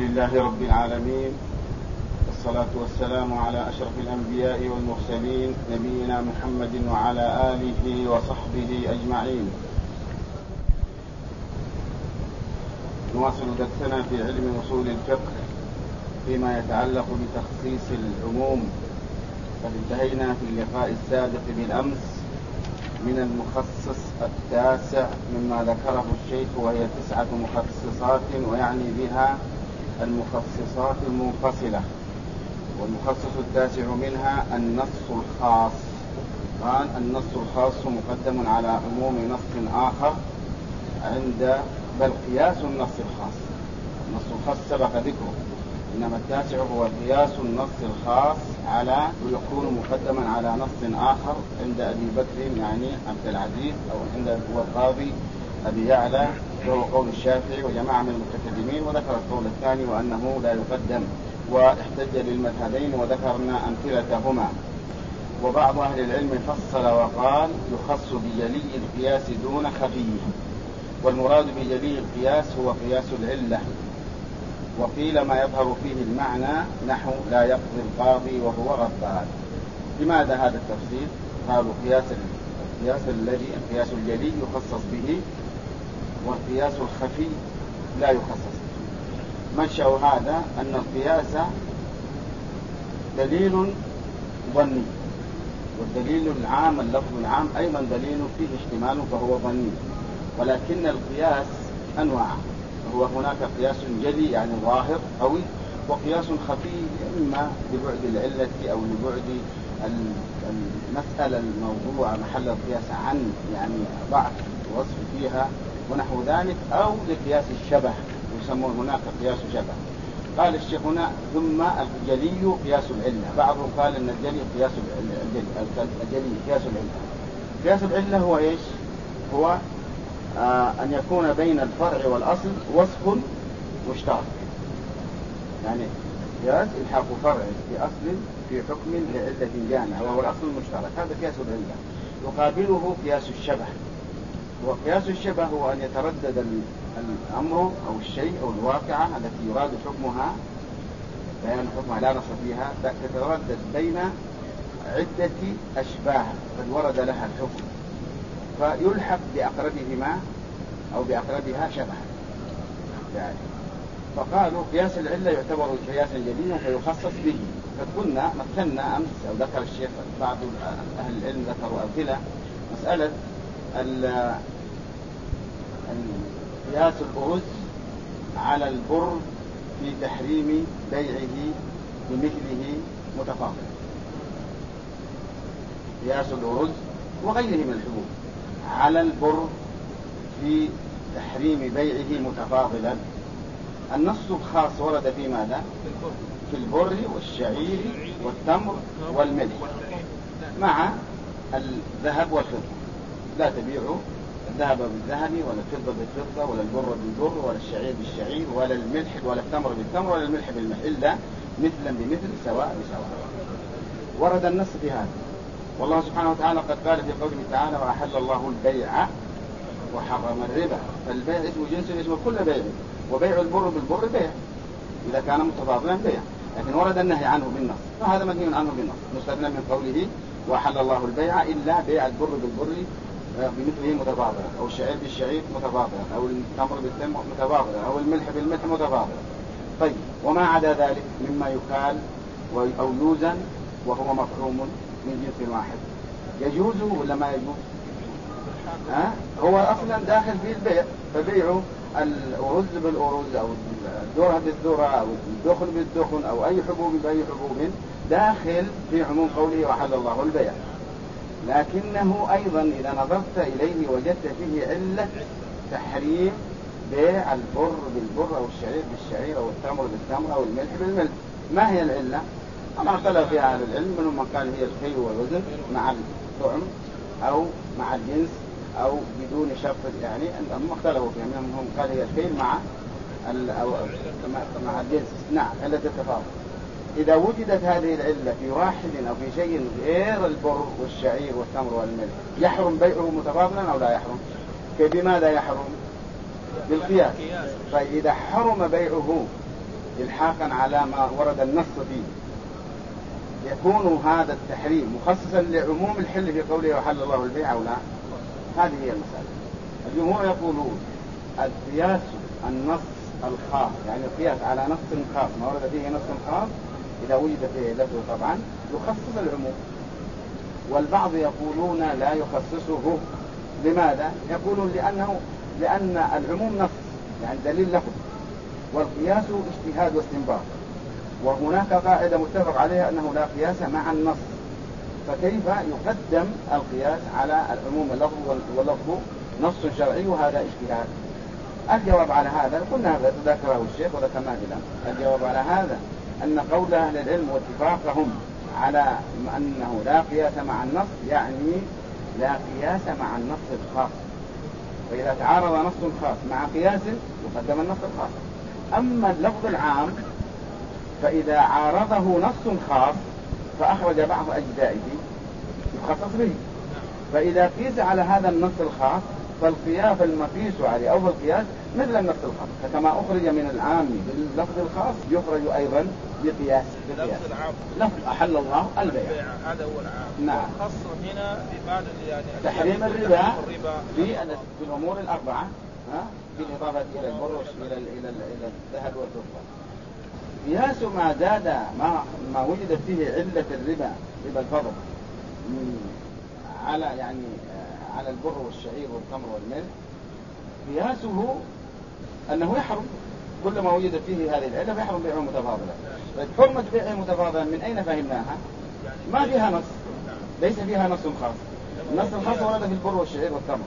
لله رب العالمين، والصلاة والسلام على أشرف الأنبياء والمرسلين نبينا محمد وعلى آله وصحبه أجمعين. نواصل درسنا في علم أصول الفقه فيما يتعلق بتخصيص العموم، قد انتهينا في اللقاء السابق بالأمس من المخصص التاسع مما ذكره الشيخ، وهي 9 مخصصات، ويعني بها المخصصات المنفصلة. والمخصص التاسع منها النص الخاص. قال النص الخاص مقدم على عموم نص آخر بل قياس النص الخاص. النص الخاص سبق ذكره، إنما التاسع هو قياس النص الخاص على ويكون مقدما على نص آخر عند أبي بكر يعني عبد العزيز، أو عند القاضي أبي يعلى، وهو قول الشافعي وجماعة من المتكلمين. وذكر القول الثاني وأنه لا يقدم، واحتج للمذهبين وذكرنا أمثلتهما. وبعض أهل العلم فصل وقال يخص بجلي القياس دون خفيه، والمراد بجلي القياس هو قياس العلة. وقيل ما يظهر فيه المعنى نحو لا يقضي القاضي وهو غضبان. لماذا هذا التفصيل؟ قالوا القياس الجلي يخصص به، والقياس الخفي لا يخصص به. منشأ هذا أن القياس دليل ظني، والدليل العام اللفظ العام أيضا دليل فيه احتمال فهو ظني، ولكن القياس أنواع. هو هناك قياس جلي يعني ظاهر قوي، وقياس خفي إما لبعد العلة أو لبعد المسألة الموضوع محل القياس عن يعني ضعف وصف فيها ونحو ذلك، أو لقياس الشبه يسمون هناك قياس شبه. قال الشيخ هنا ثم الجلي قياس العلة. بعضهم قال أن الجلي قياس العلة. قياس العلة هو إيش؟ هو أن يكون بين الفرع والأصل وصف مشترك، يعني قياس الحاق فرع في أصل في حكم لعلة جامعة وهو الأصل المشترك، هذا قياس العلة. يقابله قياس الشبه، وقياس الشبه هو أن يتردد الأمر أو الشيء أو الواقعة التي يراد حكمها بيان حكمها لا نص فيها، تتردد بين عدة أشباه قد ورد لها الحكم، فيلحق بأقربهما أو بأقربها شبها يعني. فقالوا قياس العلة يعتبر قياسا جليا فيخصص به. فكنا مثلنا أمس أو ذكر الشيخ بعض أهل العلم ذكروا أمثلة مسألة قياس الأرز على البر في تحريم بيعه بمثله متفاضلا. قياس الأرز وغيره من الحبوب على البر في تحريم بيعه متفاضلا. النص الخاص ورد في ماذا؟ في البر والشعير والتمر والملح مع الذهب والفضة. لا تبيعوا الذهب بالذهب ولا الفضة بالفضة ولا البر بالبر ولا الشعير بالشعير ولا الملح ولا التمر بالتمر ولا الملح بالملح، إلا مثلا بمثل سواء بسواء. ورد النص في هذا. والله سبحانه وتعالى قد قال في قوله تعالى وأحل الله البيع وحرم الربا. فالبيع اسمه جنس اسمه كل بيع، وبيع البر بالبر بيع إذا كان متفاضلا بيع، لكن ورد النهي عنه بالنص، فهذا منهي عنه بالنص، مستثنى من قوله وأحل الله البيع إلا بيع البر بالبر بمثله متفاضلا، أو الشعير بالشعير متفاضلا، أو التمر بالتمر متفاضلا، أو الملح بالملح متفاضلا. طيب وما عدا ذلك مما يكال أو يوزن وهو مطعوم من جنس واحد يجوز ولا ما يجوز؟ هو أصلا داخل في البيع، فبيع الأرز بالأرز أو الذرة بالذرة أو الدخن بالدخن أو أي حبوب بأي حبوب داخل في عموم قوله وحل الله البيع. لكنه أيضا إذا نظرت إليه وجدت فيه علة تحريم بيع البر بالبر أو الشعير بالشعير أو التمر بالتمر أو الملح بالملح. ما هي العلة؟ أما اختلف فيها أهل العلم، منهم من قال هي الكيل والوزن مع الطعم أو مع الجنس أو بدون شرط، يعني هم اختلفوا فيها. منهم قال هي الكيل مع الجنس، نعم علة التفاضل. إذا وجدت هذه العلة في واحد أو في شيء غير البر والشعير والتمر والملح يحرم بيعه متفاضلا أو لا يحرم؟ بماذا يحرم؟ بالقياس. فإذا حرم بيعه إلحاقا على ما ورد النص فيه، يكون هذا التحريم مخصصا لعموم الحل في قوله وحل الله البيع أو لا؟ هذه هي المسألة. الجمهور يقولون القياس النص الخاص، يعني القياس على نص خاص ما ورد فيه نص خاص إذا وجد فيه لفظ طبعا يخصص العموم. والبعض يقولون لا يخصصه. لماذا؟ يقولون لأن العموم نص، يعني دليل لفظ، والقياس اجتهاد واستنباط، وهناك قاعدة متفق عليها أنه لا قياس مع النص، فكيف يقدم القياس على العموم اللفظ واللفظ نص شرعي وهذا اجتهاد؟ الجواب على هذا قلنا ذكره الشيخ وذكرناه الآن. الجواب على هذا أن قول أهل العلم واتفاقهم على أنه لا قياس مع النص يعني لا قياس مع النص الخاص، فإذا تعارض نص خاص مع قياس يقدم النص الخاص. أما اللفظ العام فإذا عارضه نص خاص فأخرج بعض أجزائه يخصص به، فإذا قيس على هذا النص الخاص فالقياس المقيس عليه أو القياس مثل النص الخاص، فكما أخرج من العام باللفظ الخاص يخرج أيضا بقياس. لفظ أحل الله البيع هذا هو العام. نعم. خاص هنا ببعض يعني تحريم الربا في الأمور الأربعة، بالإضافة إلى البر إلى الذهب والفضة. قياس ما زاد ما وجدت فيه علة الربا، ربا الفضل، على البر والشعير والتمر والملح، قياسه أنه يحرم كل ما وجد فيه هذه العلة فيحرم بيعه متفاضلا. حرمة بيعه متفاضلا من أين فهمناها؟ ما فيها نص، ليس فيها نص خاص. النص الخاص ورد في البر والشعير والتمر،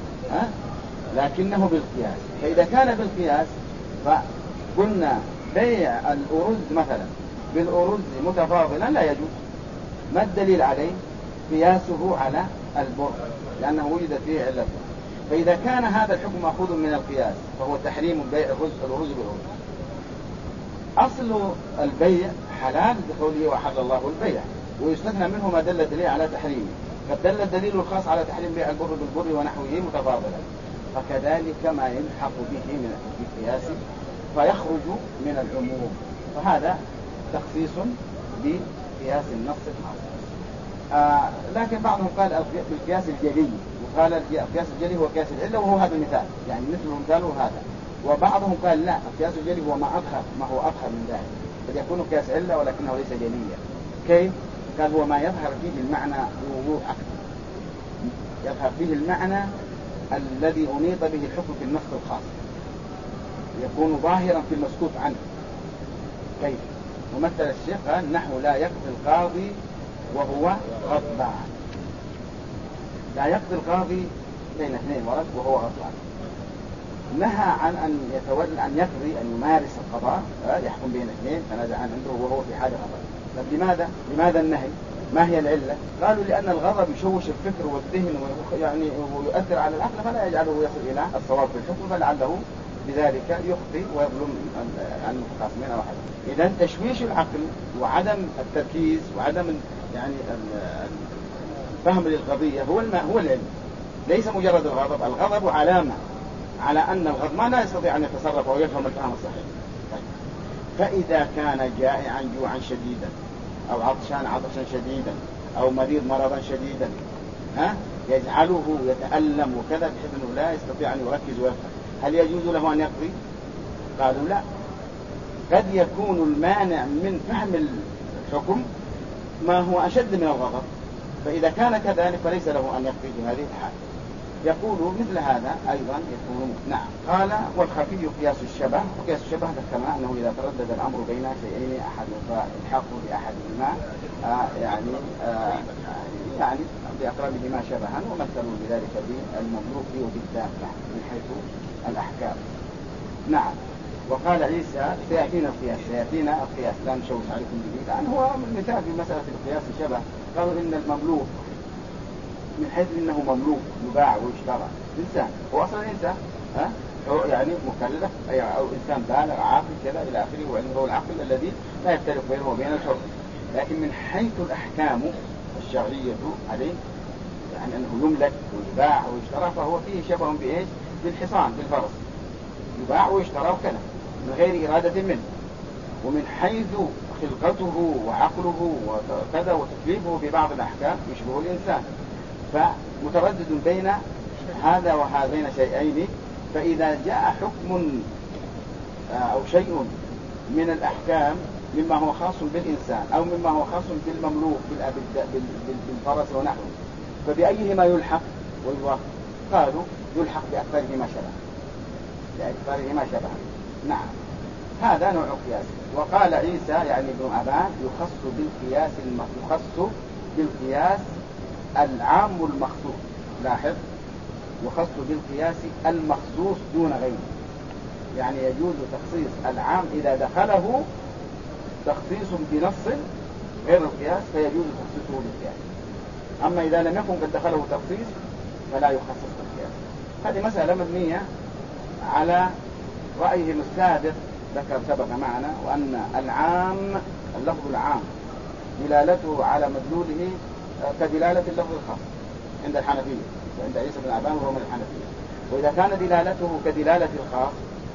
لكنه بالقياس. فإذا كان بالقياس فقلنا بيع الأرز مثلا بالأرز متفاضلا لا يجوز. ما الدليل عليه؟ قياسه على البر لأنه وجد فيه علة. فإذا كان هذا الحكم مأخوذ من القياس فهو تحريم بيع الأرز بالأرز. أصل البيع حلال بقوله وحل الله البيع، ويستثنى منه ما دل الدليل على تحريمه، قد دل الدليل الخاص على تحريم بيع البر بالبر ونحوه متفاضلا، فكذلك ما يلحق به من القياس فيخرج من العموم، فهذا تخصيص بقياس النص الخاص. لكن بعضهم قال القياس الجلي، وقال القياس الجلي هو قياس العلة وهو هذا المثال، يعني مثل مثاله هذا. وبعضهم قال لا، القياس الجلي هو ما هو أظهر من ذلك، قد يكون قياس علة ولكنه ليس جليا. كيف؟ قال هو ما يظهر فيه المعنى بوضوح أكثر، يظهر فيه المعنى الذي أنيط به الحكم في النص الخاص، يكون ظاهرا في المسكوت عنه. كيف؟ ومثل الشيخ قال نحو لا يقضي القاضي وهو غضبان. لا يقضي القاضي بين اثنين ورد وهو غضبان، نهى عن أن يقضي أن يمارس القضاء، يحكم بين اثنين تنازع عنده وهو في حال غضب. طب لماذا النهي؟ ما هي العلة؟ قالوا لأن الغضب يشوش الفكر والذهن ويؤثر على العقل فلا يجعله يصل إلى الصواب في الحكم، فلعله بذلك يخطئ ويظلم المتخاصمين أو أحد. إذا تشويش العقل وعدم التركيز وعدم الفهم للقضية هو العلم، ليس مجرد الغضب. الغضب علامة على أن الغضبان لا يستطيع أن يتصرف أو يفهم الفهم الصحيح. فإذا كان جائعا جوعا شديدا أو عطشان عطشا شديدا أو مريض مرضا شديدا يجعله يتألم وكذا بحيث أنه لا يستطيع أن يركز ويفهم، هل يجوز له أن يقضي؟ قالوا لا، قد يكون المانع من فهم الحكم ما هو أشد من الغضب، فإذا كان كذلك فليس له أن يقضي في هذه الحال. يقول مثل هذا أيضا يكون نعم. قال والخفي قياس الشبه، وقياس الشبه ذكرنا أنه إذا تردد الأمر بين شيئين أحد فالحق بأحدهما يعني بأقربهما شبها، ومثلوا بذلك بالمملوك وبالدافع من حيث الأحكام. نعم. وقال عيسى سيأتينا القياس لا نشوش عليكم به، لأن هو مثال في مسألة القياس الشبه. قالوا إن المملوك من حيث إنه مملوك يباع ويشترى إنسان، هو أصلا إنسان يعني مكلف أو إنسان بالغ عاقل كذا إلى آخره، وعنده العقل الذي لا يختلف بينه وبين الحر. لكن من حيث الأحكام الشرعية عليه يعني أنه يملك ويباع ويشترى، فهو فيه شبه بإيش؟ بالحصان بالفرس، يباع ويشترى وكذا من غير إرادة منه. ومن حيث خلقته وعقله وكذا وتكليفه ببعض الأحكام يشبه الإنسان، فمتردد بين هذا وهذين شيئين. فإذا جاء حكم أو شيء من الأحكام مما هو خاص بالإنسان أو مما هو خاص بالمملوك بالفرس ونحوه، فبأيهما يلحق ويوافق؟ قالوا يلحق بأكثرهما شبه. نعم، هذا نوع قياس. وقال عيسى يعني ابن أبان يخص بالقياس العام المخصوص. لاحظ، يخص بالقياس المخصوص دون غيره، يعني يجوز تخصيص العام إذا دخله تخصيص بنص غير القياس فيجوز تخصيصه بالقياس، أما إذا لم يكن قد دخله تخصيص فلا يخصص بالقياس. هذه مسألة مبنية على رأيهم السابق ذكر سبق معنا، وأن العام اللفظ العام دلالته على مدلوله كدلالة اللفظ الخاص عند الحنفية وعند عيسى بن أبان وهو من الحنفية. وإذا كان دلالته كدلالة الخاص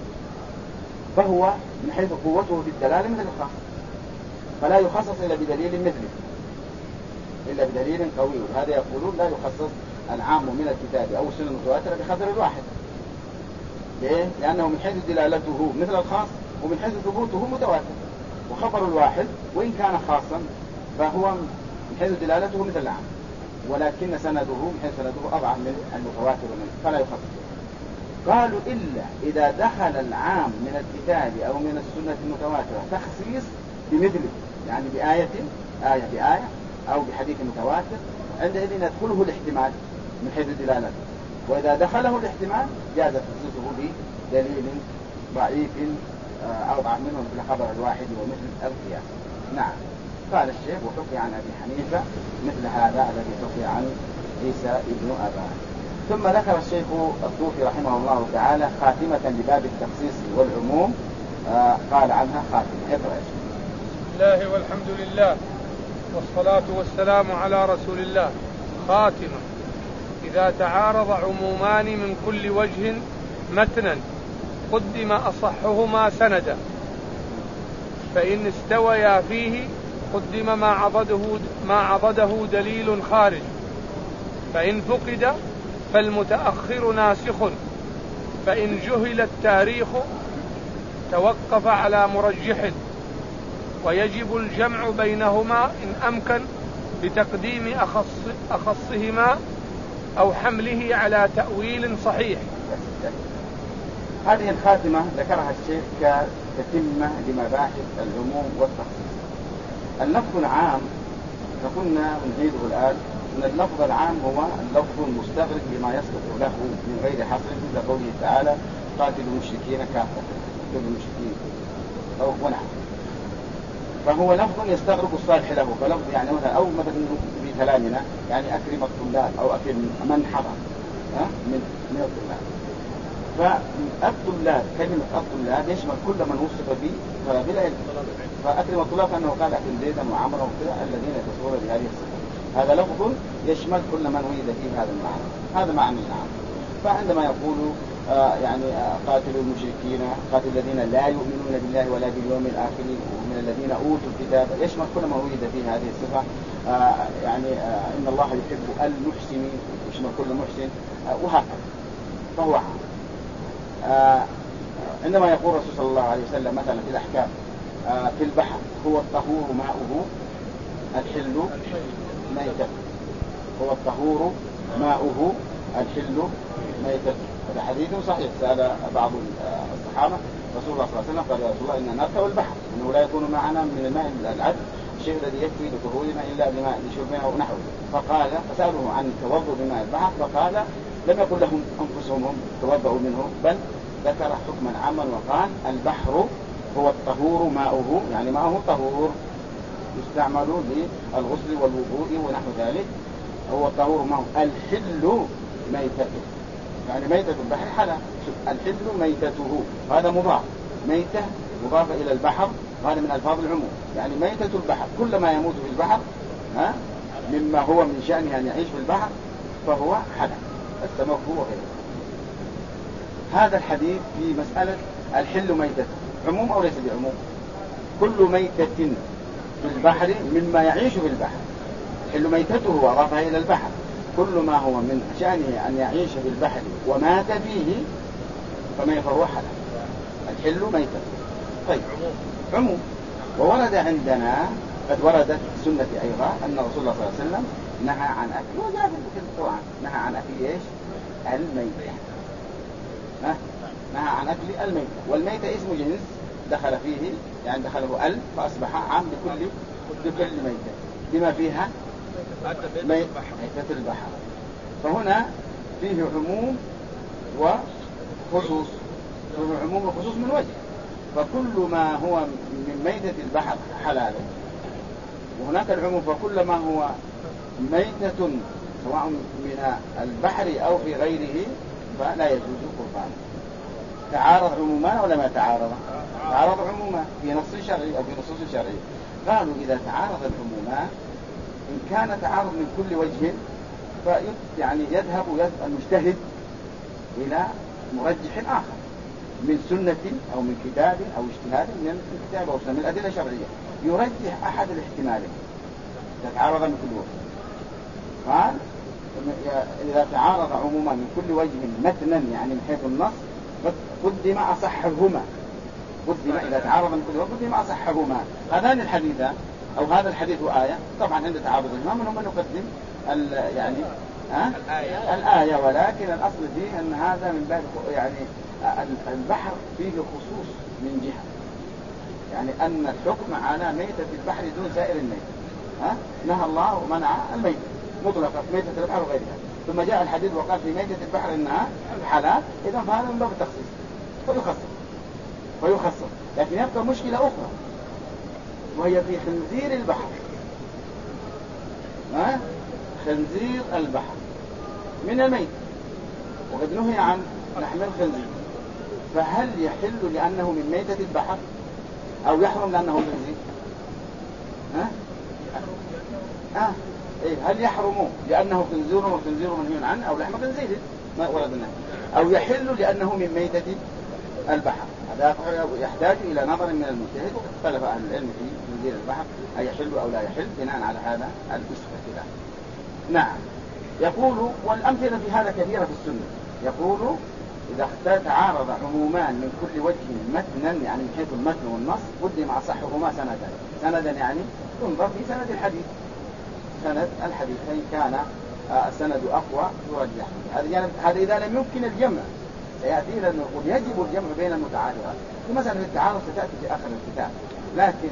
فهو من حيث قوته بالدلالة مثل الخاص، فلا يخصص إلا بدليل مثله، إلا بدليل قوي. هذا يقولون لا يخصص العام من الكتاب أو السنة المتواترة بخبر الواحد. ليه؟ لأنه من حيث دلالته مثل الخاص ومن حيث ثبوته متواتر، وخبر الواحد وإن كان خاصا فهو من حيث دلالته مثل العام، ولكن سنده من حيث سنده أضعف من المتواتر منه فلا يخصص. قالوا إلا إذا دخل العام من الكتاب أو من السنة المتواترة تخصيص بمثله، يعني آية بآية أو بحديث متواتر، عندئذ يدخله الاحتمال من حيث دلالته. وإذا دخله الاحتمال جاز تخصيصه بدليل ضعيف أضعف منه مثل خبر الواحد ومثل القياس. نعم، قال الشيخ وحكي عن أبي حنيفة مثل هذا الذي حكي عن عيسى ابن أبان. ثم ذكر الشيخ الطوفي رحمه الله تعالى خاتمة لباب التخصيص والعموم، قال عنها خاتمة. اقرأ. بسم الله والحمد لله والصلاة والسلام على رسول الله. خاتمة: إذا تعارض عمومان من كل وجه متنا قدم أصحهما سندا، فإن استويا فيه قدم ما عضده دليل خارج، فإن فقد فالمتأخر ناسخ، فإن جهل التاريخ توقف على مرجح، ويجب الجمع بينهما إن أمكن بتقديم أخصهما أو حمله على تأويل صحيح. هذه الخاتمة ذكرها الشيخ كتتمة لمباحث العموم والتخصيص. اللفظ العام فكنا نزيده الآن أن اللفظ العام هو اللفظ المستغرق لما يصلح له من غير حصر، مثل قوله تعالى قاتل المشركين كافة، قاتل المشركين أو ونحن، فهو لفظ يستغرق الصالح له، فلفظ يعني أو مثلا في كلامنا يعني أكرم الطلاب أو أكرم من حضر من الطلاب. فالطلاب كلمة الطلاب يشمل كل من وصف به طلب العلم، فأكرم الطلاب أنه قال أكرم زيدا وعمرا وكذا الذين يتصورون بهذه الصفة. هذا لفظ يشمل كل من وجد فيه هذا المعنى، هذا معنى العام. فعندما يقول يعني قاتل المشركين، قاتل الذين لا يؤمنون بالله ولا باليوم الآخر ومن الذين أوتوا الكتاب، يشمل كل من وجد فيه هذه الصفة. يعني إن الله يحب المحسنين، يشمل كل محسن، وهكذا، فهو عام. عندما يقول الرسول صلى الله عليه وسلم مثلا في الأحكام في البحر هو الطهور ماؤه الحل ميتته، هو الطهور ماؤه الحل ميتته. هذا حديث صحيح. سأل بعض الصحابة رسول الله صلى الله عليه وسلم قال يا رسول الله إن نركب البحر إنه لا يكون معنا من الماء العذب الشيء الذي يكفي لطهورنا إلا بماء لشربنا ونحوه. فسألوه عن التوضؤ بماء البحر فقال لم يقل لهم أنفسهم توضؤوا منه، بل ذكر حكما عاما وقال البحر هو الطهور ماؤه، يعني ماؤه طهور يستعمل للغسل والوضوء ونحو ذلك، هو الطهور ماؤه الحل ميتته، يعني ميتة البحر حلال، الحل ميتته، هذا مضاف، ميتة مضافة إلى البحر، هذا من ألفاظ العموم، يعني ميتة البحر كل ما يموت في البحر مما هو من شأنه أن يعيش في البحر فهو حلال، السمك هو غيره. هذا الحديث في مسألة الحل ميتته عموم أو ليس بعموم؟ كل ميتة في البحر مما يعيش في البحر، حل ميتته وأضافها إلى البحر، كل ما هو من شأنه أن يعيش في البحر ومات فيه فما فهو حلال. الحل ميتته. طيب عموم. وورد عندنا قد وردت السنة أيضا أن رسول الله صلى الله عليه وسلم نهى عن أكل، وجاء في القرآن نهى عن أكل إيش؟ الميتة. نهى عن أكل الميتة، والميتة اسم جنس دخل فيه، يعني دخله فأصبح عام بكل ميتة بما فيها ميتة البحر. فهنا فيه عموم وخصوص، فيه عموم وخصوص من وجه، فكل ما هو من ميتة البحر حلال، وهناك العموم فكل ما هو ميتة سواء من البحر أو في غيره فلا يجوز قربانه. تعارض عمومان ولا ما تعارض؟ تعارض عمومان في نص شرعي أو في نصوص شرعية. قالوا إذا تعارض العمومان إن كان تعارض من كل وجه يعني يذهب المجتهد إلى مرجح آخر من سنة أو من كتاب أو اجتهاد من الكتاب أو من الأدلة الشرعية، يرجح أحد الاحتمالين تتعارض من كل وجه. قال إذا تعارض عموما من كل وجه متنا يعني من حيث النص قدم أصحهما، قدم إذا تعارض من كل وجه قدم أصحهما. هذان الحديثان أو هذا الحديث وآية، طبعا عند تعارض الإمام منهم من يقدم يعني الآية، ولكن الأصل فيه أن هذا من باب يعني البحر فيه خصوص من جهة، يعني أن الحكم على ميتة البحر دون سائر الميتة. نهى الله ومنع الميتة مطلقة ميتة البحر وغيرها، ثم جاء الحديث وقال في ميتة البحر إنها حلال، إذا فهذا من باب التخصيص فيخصص. لكن يبقى مشكلة أخرى وهي في خنزير البحر. خنزير البحر من الميت وقد نهي عن لحم الخنزير، فهل يحل لأنه من ميتة البحر أو يحرم لأنه خنزير؟ هل يحرم لأنه خنزير والخنزير منهي عنه أو لحم خنزير ما وردنا، أو يحل لأنه من ميتة البحر؟ هذا يحتاج إلى نظر من المجتهد، وقد اختلف أهل العلم في خنزير البحر أن يحل أو لا يحل بناء على هذا الاختلاف. نعم. يقول والأمثلة في هذا كثيرة في السنة. يقول إذا تعارض عمومان من كل وجه متنا يعني من حيث المتن والنص قدم أصحهما سندا يعني تنظر في سند الحديث، سند الحديث فإن كان السند أقوى يرجح. هذا إذا لم يمكن الجمع سيأتي لنا نقول يجب الجمع بين المتعارضات. في مسألة التعارض ستأتي في آخر الكتاب، لكن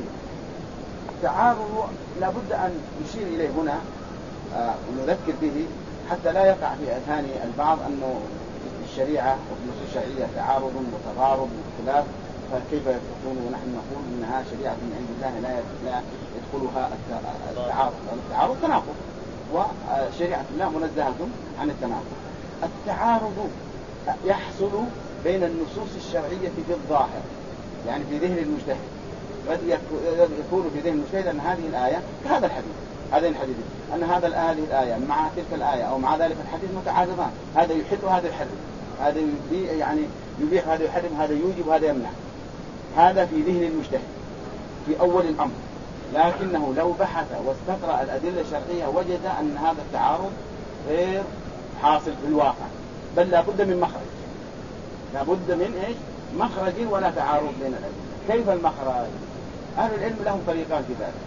التعارض لابد أن نشير إليه هنا ونذكر به حتى لا يقع في أذهان البعض أنه الشريعة وفي النصوص الشرعية تعارض وتضارب واختلاف، فكيف يكون ونحن نقول إنها شريعة من عند الله لا يدخلها التعارض تناقض، وشريعة الله منزهة عن التناقض. التعارض يحصل بين النصوص الشرعية في الظاهر، يعني في ذهن المجتهد قد يكون في ذهن المجتهد أن هذه الآية كهذا الحديث، هذين الحديثين أن هذه الآية مع تلك الآية أو مع ذلك الحديث متعارضان، هذا يحل وهذا يحرم، هذا يعني يبيح هذا يحرم، هذا يوجب وهذا يمنع. هذا في ذهن المجتهد في أول الأمر، لكنه لو بحث واستقرأ الأدلة الشرعية وجد أن هذا التعارض غير حاصل في الواقع، بل لابد من مخرج، لابد من إيش؟ مخرج ولا تعارض بين الأدلة. كيف المخرج؟ أهل العلم لهم طريقان في ذلك.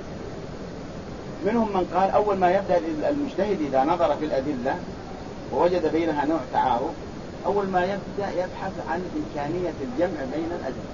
منهم من قال أول ما يبدأ المجتهد إذا نظر في الأدلة ووجد بينها نوع تعارض، أول ما يبدأ يبحث عن إمكانية الجمع بين الأدلة،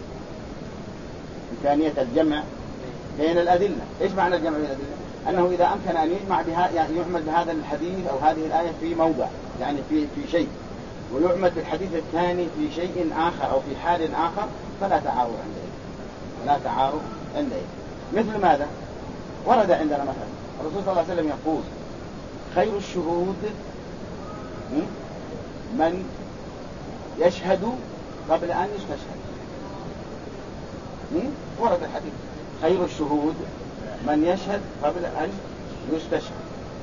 إمكانية الجمع بين الأدلة. إيش معنى الجمع بين الأدلة؟ أنه إذا أمكن أن يجمع بها يعني يعمل بهذا الحديث أو هذه الآية في موضع يعني في شيء، ويعمل بالحديث الثاني في شيء آخر أو في حال آخر، فلا تعارض عندئذ، لا تعارض عندئذ. مثل ماذا؟ ورد عندنا مثلا الرسول صلى الله عليه وسلم يقول خير الشهود من يشهد قبل أن يستشهد. ورد الحديث خير الشهود من يشهد قبل أن يستشهد.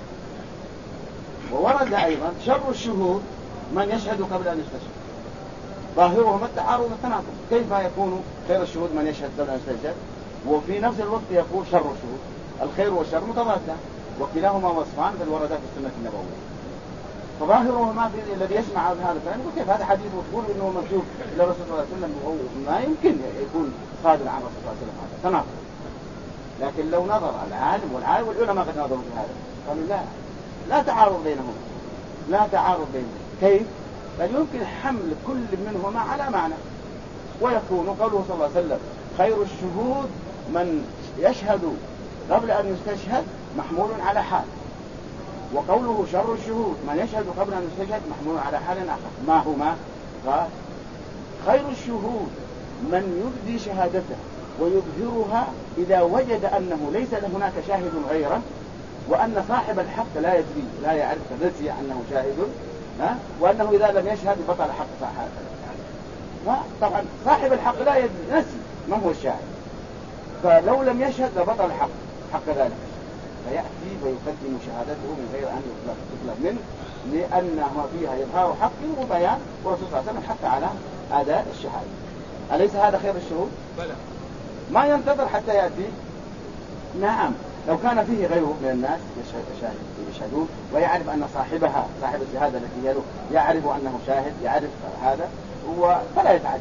وورد أيضا شر الشهود من يشهد قبل أن يستشهد. ظاهرهما التعارض والتناقض. كيف يكون خير الشهود من يشهد قبل أن يستشهد؟ وفي نفس الوقت يقول شر الشهود. الخير والشر متضادان، وكلاهما وصفان في الوردات في السنة النبوية. فظاهره ما في الذي يسمع هذا الكلام يقول كيف هذا حديث وتقول انه منسوب الى الرسول صلى الله عليه وسلم، ما يمكن يكون صادر عن الرسول صلى الله عليه وسلم، هذا تناقض. لكن لو نظر العالم والعلماء قد نظروا في هذا قالوا لا تعارض بينهما، لا تعارض بينهما. كيف؟ بل يمكن حمل كل منهما على معنى، ويكون قوله صلى الله عليه وسلم خير الشهود من يشهد قبل أن يستشهد محمول على حال، وقوله شر الشهود من يشهد قبل أن يستشهد محمول على حال آخر. ما هما؟ قال خير الشهود من يبدي شهادته ويظهرها إذا وجد أنه ليس هناك شاهد غيره، وأن صاحب الحق لا يدري لا يعرف نسي أنه شاهد، وأنه إذا لم يشهد بطل حق صاحبه. طبعا صاحب الحق لا يدري نسي من هو الشاهد، فلو لم يشهد لبطل حق ذلك، فيأتي ويقدم شهادته من غير أن يطلب منه، لأنها فيها إظهار حق وبيان، والرسول صلى الله عليه وسلم حتى على أداء الشهادة. أليس هذا خير الشهود؟ بلى. ما ينتظر حتى يأتي. نعم، لو كان فيه غيره من الناس يشهدون ويعرف أن صاحبها صاحب الشهادة التي يله يعرف أنه شاهد، يعرف هذا فلا يتعدى.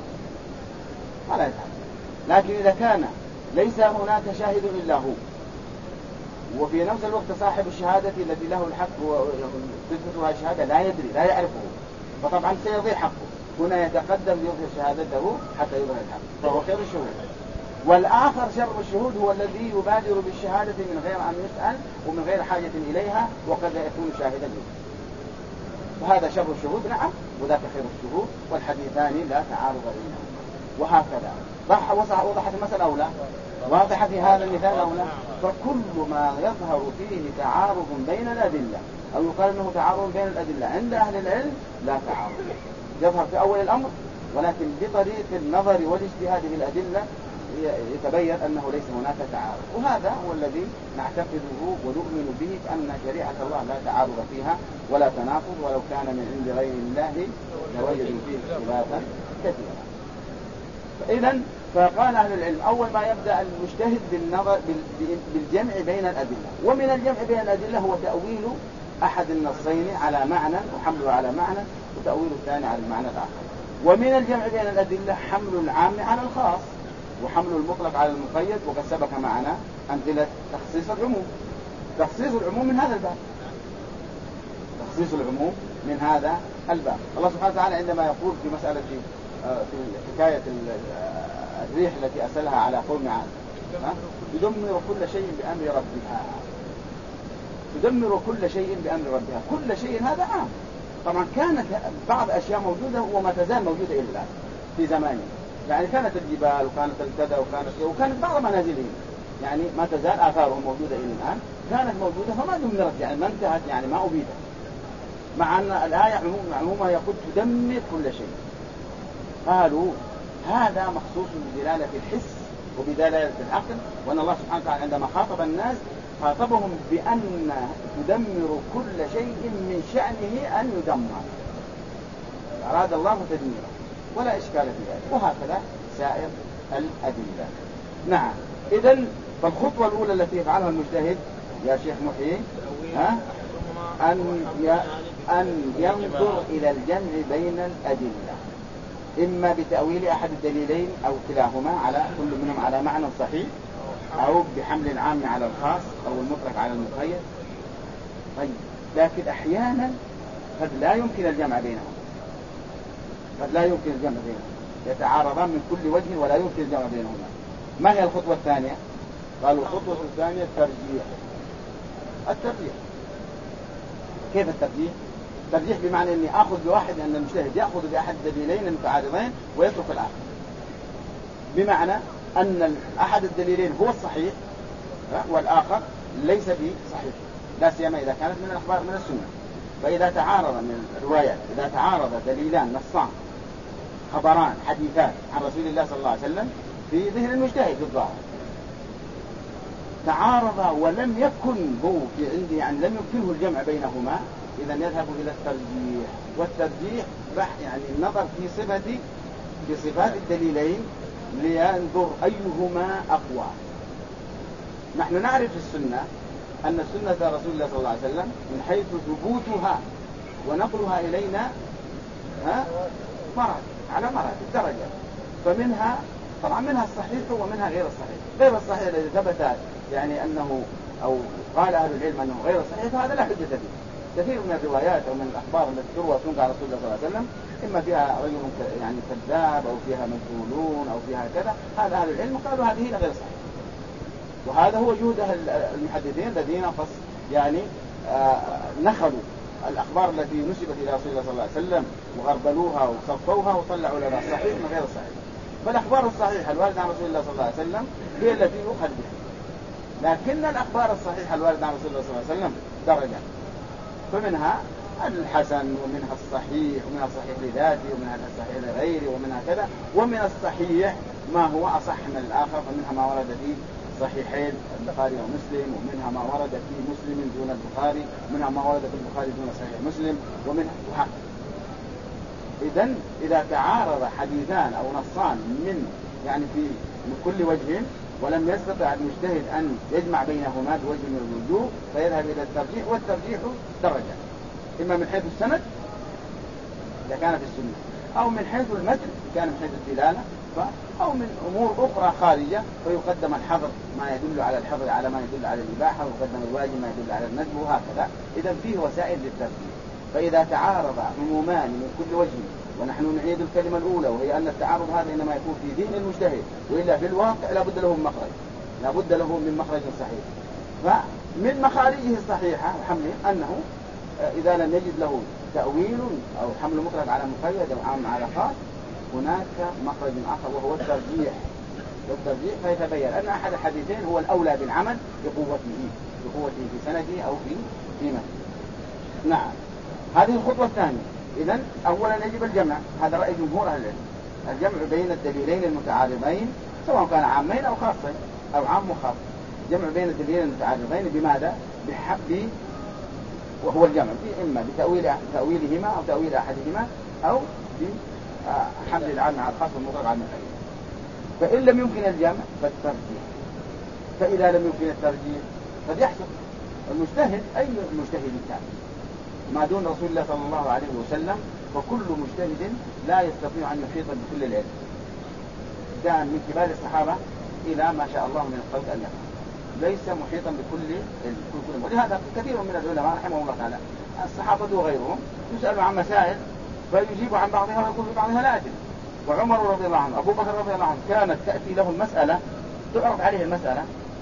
لكن إذا كان ليس هناك شاهد إلا هو، وفي نفس الوقت صاحب الشهادة الذي له الحق وتثبتها الشهادة لا يدري لا يعرفه، فطبعا سيضيع حقه. هنا يتقدم ليظهر شهادته حتى يظهر الحق، فهو خير الشهود. والآخر شر الشهود هو الذي يبادر بالشهادة من غير أن يسأل ومن غير حاجة إليها، وقد يكون شاهدا له. وهذا شر الشهود، نعم، وذاك خير الشهود، والحديثان لا تعارض بينهما. وهكذا وضحت المسألة أو لا؟ واضحة في هذا المثال أو لا؟ فكل ما يظهر فيه تعارض بين الأدلة أو يقال أنه تعارض بين الأدلة عند أهل العلم لا تعارض، يظهر في أول الأمر، ولكن بطريق النظر والاجتهاد في الأدلة يتبين أنه ليس هناك تعارض. وهذا هو الذي نعتقده ونؤمن به، أن شريعة الله لا تعارض فيها ولا تناقض، ولو كان من عند غير الله لوجدوا فيه اختلافا كثيرا. فإذا فقال أهل العلم أول ما يبدأ المجتهد بالنظر بالجمع بين الأدلة، ومن الجمع بين الأدلة هو تأويل أحد النصين على معنى وحمله على معنى، وتأويل الثاني على المعنى الآخر. ومن الجمع بين الأدلة حمل العام على الخاص، وحمل المطلق على المقيد، وقد سبق معنا أمثلة تخصيص العموم. تخصيص العموم من هذا الباب، تخصيص العموم من هذا الباب. الله سبحانه وتعالى عندما يقول في مسألة في حكاية الريح التي أرسلها على قوم عاد، تدمر كل شيء بأمر ربها، تدمر كل شيء بأمر ربها. كل شيء هذا عام. طبعا كانت بعض أشياء موجودة وما تزال موجودة إلى الآن في زمانه، يعني كانت الجبال وكانت الكذا وكانت بعض منازلهم، يعني ما تزال آثارهم موجودة إلى الآن، كانت موجودة فما دمرت، يعني ما انتهت، يعني ما أبيدت، مع أن الآية عموما يقول تدمر كل شيء. قالوا هذا مخصوص بدلالة الحس وبدلالة العقل، وأن الله سبحانه وتعالى عندما خاطب الناس خاطبهم بأن تدمر كل شيء من شأنه أن يدمر، أراد الله تدميره ولا إشكال في ذلك. وهكذا سائر الأدلة. نعم، إذن فالخطوة الأولى التي يفعلها المجتهد يا شيخ محيي أن ينظر إلى الجمع بين الأدلة، إما بتأويل أحد الدليلين أو كلاهما على كل منهم على معنى صحيح، أو بحمل العام على الخاص أو المطلق على المقيد. طيب، لكن أحيانا قد لا يمكن الجمع بينهم، يتعارضان من كل وجه ولا يمكن الجمع بينهما. ما هي الخطوة الثانية؟ قالوا الخطوة الثانية الترجيح. كيف الترجيح؟ الترجيح بمعنى أني أخذ بواحد، أن المجتهد يأخذ بأحد الدليلين المتعارضين ويترك الآخر، بمعنى أن أحد الدليلين هو الصحيح والآخر ليس بصحيح، لا سيما إذا كانت من الأخبار من السنة. فإذا تعارض من الروايات، إذا تعارض دليلان نصان خبران حديثان عن رسول الله صلى الله عليه وسلم في ذهن المجتهد بالظاهر، تعارض ولم يكن هو في عندي، يعني لم يمكنه الجمع بينهما، إذا يذهب إلى الترجيح. والترجيح يعني النظر في صفات الدليلين لينظر أيهما أقوى، نحن نعرف السنة أن سنة رسول الله صلى الله عليه وسلم من حيث ثبوتها ونقلها إلينا مراتب على مراتب درجة. فمنها طبعا منها الصحيح ومنها غير الصحيح. غير الصحيح الذي ثبت يعني أنه أو قال أهل العلم أنه غير الصحيح فهذا لا حجة فيه. كثير من الروايات أو من الأخبار التي تروى عن رسول الله صلى الله عليه وسلم إما فيها رجل يعني كذاب أو فيها مجهولون أو فيها كذا، هذا أهل العلم قالوا هذه غير صحيح. وهذا هو جهد المحدثين الذين يعني نخلوا الأخبار التي نسبت إلى رسول الله صلى الله عليه وسلم وغربلوها وصفوها وطلعوا لنا الصحيح من غير الصحيح. فالأخبار الصحيحة الواردة عن رسول الله صلى الله عليه وسلم هي التي يؤخذ بها، لكن الأخبار الصحيحة الواردة عن رسول الله صلى الله عليه وسلم درجة، فمنها الحسن ومنها الصحيح ومنها الصحيح لذاته ومنها الصحيح لغيره ومنها كذا، ومن الصحيح ما هو أصح من الآخر، فمنها ما ورد في صحيحين البخاري ومسلم، ومنها ما ورد في مسلم دون البخاري، ومنها ما ورد في البخاري دون صحيح مسلم، ومنها وهكذا. إذن إذا تعارض حديثان أو نصان من كل وجه ولم يستطع المجتهد أن يجمع بينهما بوجه من الوجوه فيذهب إلى الترجيح، والترجيح درجة، إما من حيث السند إذا كان في السنة، أو من حيث المتن كان من حيث الدلالة، أو من أمور أخرى خارجة فيقدم الحظر ما يدل على الحظر على ما يدل على الإباحة، ويقدم الواجب ما يدل على الندب، وهكذا. إذا فيه وسائل للترجيح. فإذا تعارض عمومان من كل وجه، ونحن نعيد الكلمة الأولى وهي أن التعارض هذا إنما يكون في ذهن المجتهد، وإلا في الواقع لابد له من مخرج، لابد له من مخرج صحيح. فمن مخارجه الصحيحة وحمله أنه إذا لم يجد له تأويل أو حمل مطلق على مقيد أو عام على خاص، هناك مخرج آخر وهو الترجيح. والترجيح فيتبين أن أحد الحديثين هو الأولى بالعمل بقوته في سنده أو في متنه. نعم، هذه الخطوة الثانية. إذن أولا يجب الجمع، هذا رأي جمهور أهل العلم، الجمع بين الدليلين المتعارضين سواء كان عامين أو خاصين أو عام وخاص. جمع بين الدليلين المتعارضين بماذا؟ بحب، وهو الجمع إما بتأويلهما أو تأويل أحدهما أو بحمل العام على الخاص والمطلق على المقيد. فإن لم يمكن الجمع فالترجيح. فإذا لم يمكن الترجيح قد يحصل المجتهد أي مجتهد كان ما دون رسول الله صلى الله عليه وسلم، فكل مجتهد لا يستطيع أن يحيط بكل العلم، كان من كبار الصحابة إلى ما شاء الله من الخلق أن يفعل، ليس محيطا بكل العلم. ولهذا كثير من العلماء رحمه الله تعالى الصحابة وغيرهم يسألوا عن مسائل فيجيب عن بعضها ويقول في بعضها لا أدري. وعمر رضي الله عنه، أبو بكر رضي الله عنه، كانت تأتي له المسألة، تعرض عليه المسألة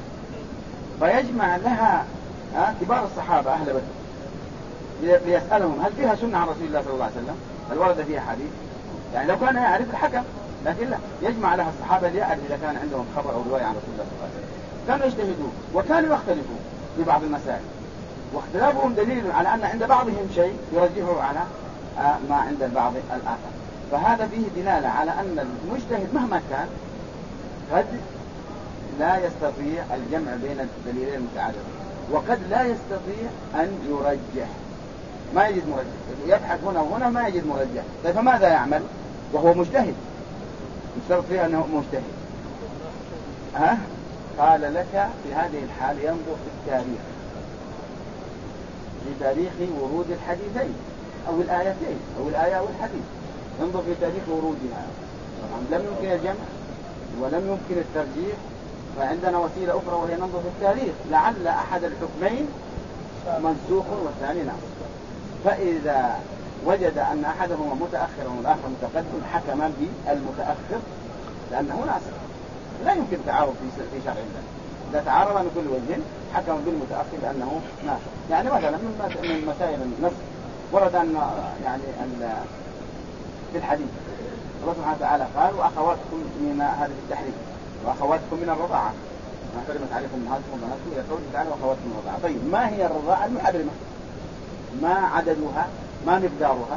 فيجمع لها كبار الصحابة أهل بدر ليسألهم هل فيها سنة عن رسول الله صلى الله عليه وسلم، هل ورد فيها حديث. يعني لو كان يعرف الحكم، لكن لا، يجمع لها الصحابة ليعرف إذا كان عندهم خبر أو رواية عن رسول الله صلى الله عليه وسلم. كانوا يجتهدون وكانوا يختلفون في بعض المسائل، واختلافهم دليل على أن عند بعضهم شيء يرجحه على ما عند البعض الآخر. فهذا فيه دلالة على أن المجتهد مهما كان قد لا يستطيع الجمع بين الدليلين المتعارضين، وقد لا يستطيع أن يرجح، ما يجد مرجح، يبحث هنا وهنا ما يجد مرجح. طيب فماذا يعمل وهو مجتهد؟ يشترط فيه أنه مجتهد. قال لك في هذه الحال ينظر في التاريخ، في تاريخ ورود الحديثين أو الآيتين أو الآية والحديث، ينظر في تاريخ ورودها. طبعا لم يمكن الجمع ولم يمكن الترجيح، فعندنا وسيلة أخرى وهي ننظر في التاريخ، لعل أحد الحكمين منسوخ والثاني ناسخ. فإذا وجد أن أحدهما متأخر والآخر متقدم حكم بالمتأخر لأنه ناسخ، لا يمكن تعارض في شرع الله. إذا تعارض من كل وجه حكم بالمتأخر لأنه ناسخ. يعني مثلا من مسائل النص ورد أن يعني في الحديث الله سبحانه وتعالى قال وأخواتكم من هذا التحريم وأخواتكم من الرضاعة ما حرمت عليكم أمهاتكم وبناتكم إلى قوله تعالى وأخواتكم من الرضاعة. طيب ما هي الرضاعة المحرمة؟ ما عددها؟ ما مقدارها؟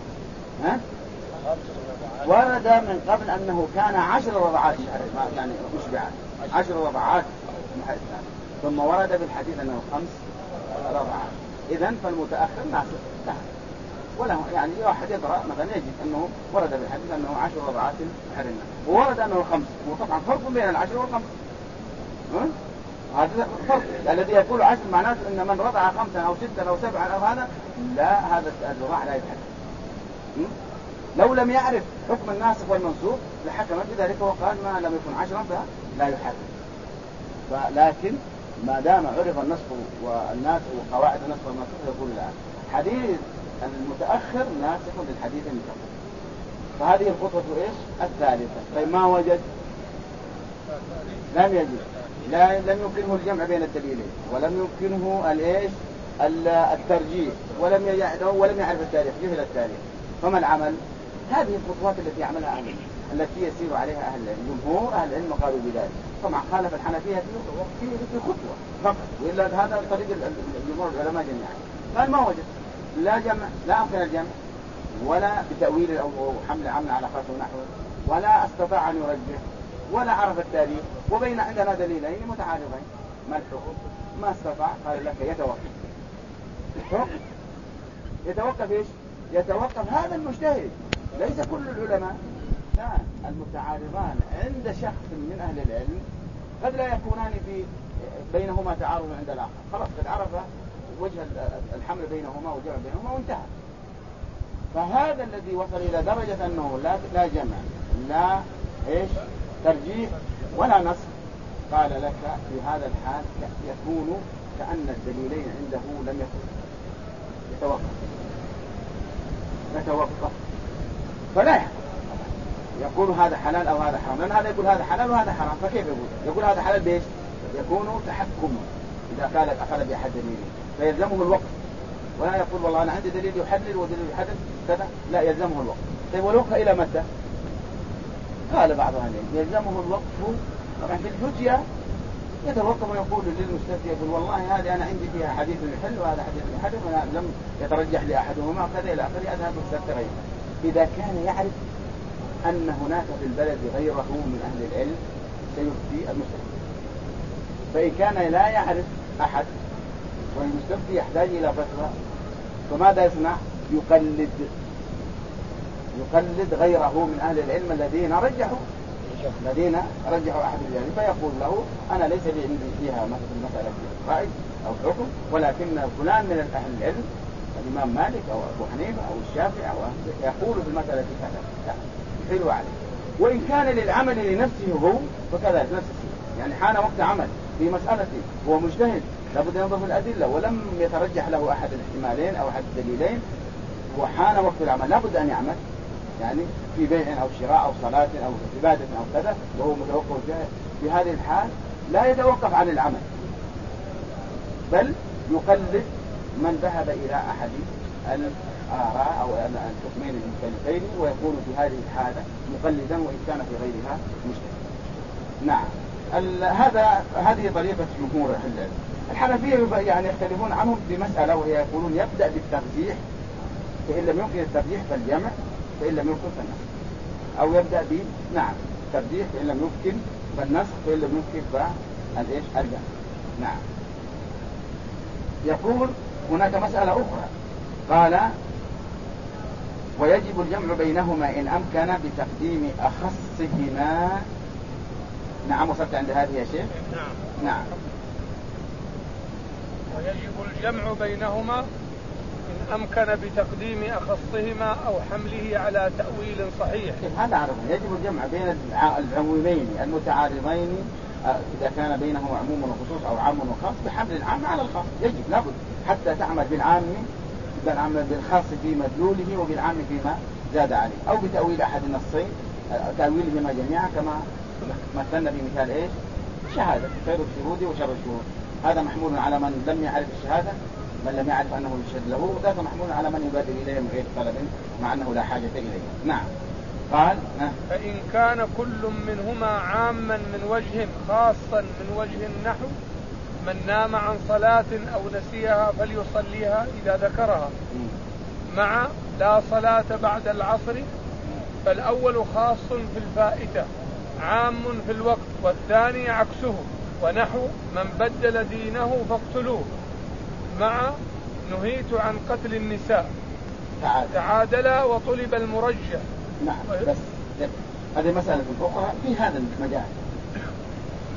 ورد من قبل أنه كان 10 رضعات يعني مشبعات، 10 رضعات محدثة، ثم ورد في الحديث أنه 5 رضعات. إذن فالمتأخر ناسخ لا وله، يعني واحد يقرأ مثلا يجد أنه ورد في الحديث أنه 10 رضعات محرمة، وورد أنه 5، وطبعا فرق بين 10 و5. هذا فرق. الذي يقول 10 معناته ان من رضع 5 أو 6 أو 7 أو هذا لا، هذا الرضاع لا يتحكم. لو لم يعرف حكم الناسخ والمنسوخ لحكم بذلك وقال ما لم يكن 10 فلا يحكم. لكن ما دام عرف النسخ والناسخ وقواعد النسخ والمنسوخ يقول الآن حديث المتأخر ناسخ للحديث المتقدم. فهذه الخطوة ايش؟ الثالثة. طيب ما وجد؟ لم يجد، لم يمكنه الجمع بين الدليلين، ولم يمكنه الايش؟ الترجيح، ولم يعرف التاريخ، جهل التاريخ. فما العمل؟ هذه الخطوات التي يعملها أهل العلم، التي يسير عليها أهل العلم. جمهور أهل العلم قالوا بذلك، طبعا خالف الحنفية في خطوة فقط، وإلا هذا طريق الجمهور العلماء جميعا. قال ما وجد لا جمع، لا أمكن الجمع، ولا بتأويل أو حمل عمل على خاص ونحوه، ولا استطاع أن يرجح، ولا عرف التاريخ، وبين عندنا دليلين متعارضين. ما الحكم؟ ما استطاع قال لك يتوقف. الحكم يتوقف ايش؟ يتوقف هذا المجتهد، ليس كل العلماء. لا، المتعارضان عند شخص من أهل العلم قد لا يكونان بينهما تعارض عند الآخر، خلاص قد عرف وجه الحمل بينهما وجمع بينهما وانتهى. فهذا الذي وصل إلى درجة أنه لا جمع، لا إيش ترجيح، ولا نص، قال لك في هذا الحال يكون كأن الدليلين عنده لم يكن، يتوقف فلا يحكم، يقول هذا حلال أو هذا حرام، لأن هذا يقول هذا حلال وهذا حرام، فكيف يقول هذا حلال بإيش؟ يكون تحكم إذا قال أخذ بأحد دليلين، فيلزمه الوقت، ولا يقول والله أنا عندي دليل يحلل ودليل يحدث كذا، لا، يلزمه الوقت. طيب والوقت إلى متى؟ قال بعض أهل العلم يلزمه الوقت طبعا في الحجة، يتوقف ويقول للمستفتي يقول والله هذه أنا عندي فيها حديث يحل وهذا حديث يحدث وأنا لم يترجح لأحدهما كذا إلى آخره، أذهب واستفتي غيره. إذا كان يعرف أن هناك في البلد غيره من أهل العلم سيفتي المستفتي، فإن كان لا يعرف أحد والمستفتي يحتاج إلى فتوى، فماذا يصنع؟ يقلد غيره من أهل العلم الذين رجحوا أحد الجانب، فيقول له أنا ليس لي عندي فيها مثل المسألة رأي أو حكم، ولكن فلان من أهل العلم الإمام مالك أو أبو حنيفة أو الشافعي يقول في المسألة كذا، حلو عليه. وإن كان للعمل لنفسه هو فكذلك نفس الشيء، يعني حان وقت عمل في مسألة هو مجتهد لابد ينظر في الأدلة ولم يترجح له أحد الاحتمالين أو أحد الدليلين، وحان وقت العمل لابد أن يعمل، يعني في بيع أو شراء أو صلاة أو عبادة أو كذا، وهو متوقف في هذه الحال لا يتوقف عن العمل، بل يقلد من ذهب إلى أحد الآراء أو الحكمين المختلفين، ويكون في هذه الحالة مقلدا وإن كان في غيرها مجتهدا. نعم، هذه طريقة جمهور أهل العلم. الحنفية يعني يختلفون عنهم بمسألة، وهي يقولون يبدأ بالترجيح، فإن لم يمكن الترجيح فالجمع، فإن لم يمكن فالنسخ، أو يبدأ بالترجيح فإن لم يمكن فالنسخ، فإن لم يمكن فالجمع. نعم. يقول هناك مسألة أخرى، قال ويجب الجمع بينهما إن أمكن بتقديم أخصهما. نعم، وصلت عند هذه يا شيخ؟ نعم. ويجب الجمع بينهما إن أمكن بتقديم أخصهما أو حمله على تأويل صحيح. هذا عرفنا، يجب الجمع بين العمومين المتعارضين إذا كان بينهما عموم وخصوص أو عام وخاص بحمل العام على الخاص، يجب لابد حتى تعمل بالخاص في مدلوله وبالعام فيما زاد عليه، أو بتأويل أحد النصين تأويلهما جميعا كما مثلنا بمثال إيش؟ شهادة، خير الشهود وشر الشهود، هذا محمول على من لم يعرف الشهادة، من لم يعرف أنه يشهد له، وذاك محمول على من يبادر إليه من غير طلب مع أنه لا حاجة إليه. نعم. قال فإن كان كل منهما عاما من وجه خاصا من وجه نحو من نام عن صلاة أو نسيها فليصليها إذا ذكرها مع لا صلاة بعد العصر، فالأول خاص في الفائتة عام في الوقت، والثاني عكسه، ونحو من بدل دينه فاقتلوه مع نهيت عن قتل النساء تعادلا وطلب المرجح. نعم، بس هذه مسألة أخرى في هذا المجال.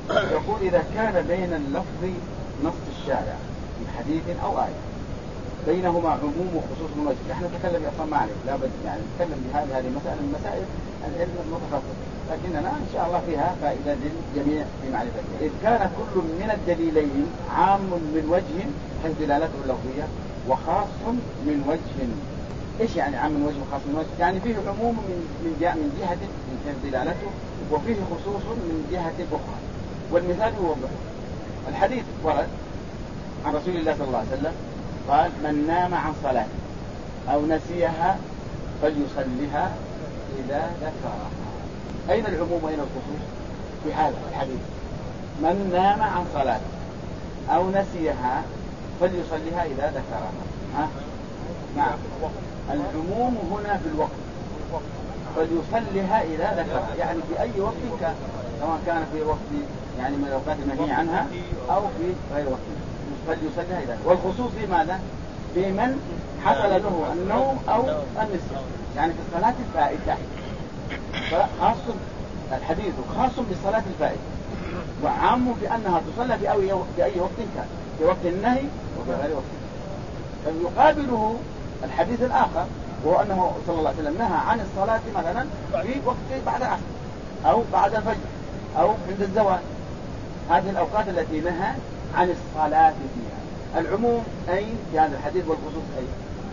يقول إذا كان بين اللفظ نص الشارع من حديث أو آية بينهما عموم وخصوص من وجه. نحن نتكلم يا أخوان ما عليك لا بد يعني نتكلم بهذه المسائل من مسائل العلم المتخصص، لكننا إن شاء الله فيها فائدة للجميع في معرفته. إذ كان كل من الدليلين عام من وجه حيث دلالته اللفظية وخاص من وجه. إيش يعني عام من وجه وخاص من وجه؟ يعني فيه عموم من جهة من حيث دلالته، وفيه خصوص من جهة أخرى. والمثال يوضح. الحديث ورد عن رسول الله صلى الله عليه وسلم قال: من نام عن صلاة أو نسيها فليصليها إذا ذكرها. أين العموم وأين الخصوص في هذا الحديث؟ من نام عن صلاة أو نسيها فليصليها إذا ذكرها. نعم، العموم هنا في الوقت، فليصليها إذا ذكرها، يعني في أي وقت كان، سواء كان في وقت يعني من الأوقات المنهي عنها أو في غير وقت، فليصليها إذا. والخصوص في ماذا؟ في من حصل له النوم أو النسيان، يعني في الصلاة الفائتة. فخاص الحديث خاص بالصلاة الفائتة، وعام بأنها تصلى في أي وقت كان، في وقت النهي وفي غير وقت. فيقابله الحديث الآخر وهو أنه صلى الله عليه وسلم نهى عن الصلاة مثلا في وقت بعد العصر أو بعد الفجر أو عند الزوال. هذه الأوقات التي نهى عن الصلاة فيها. العموم أين في هذا الحديث والخصوص أين؟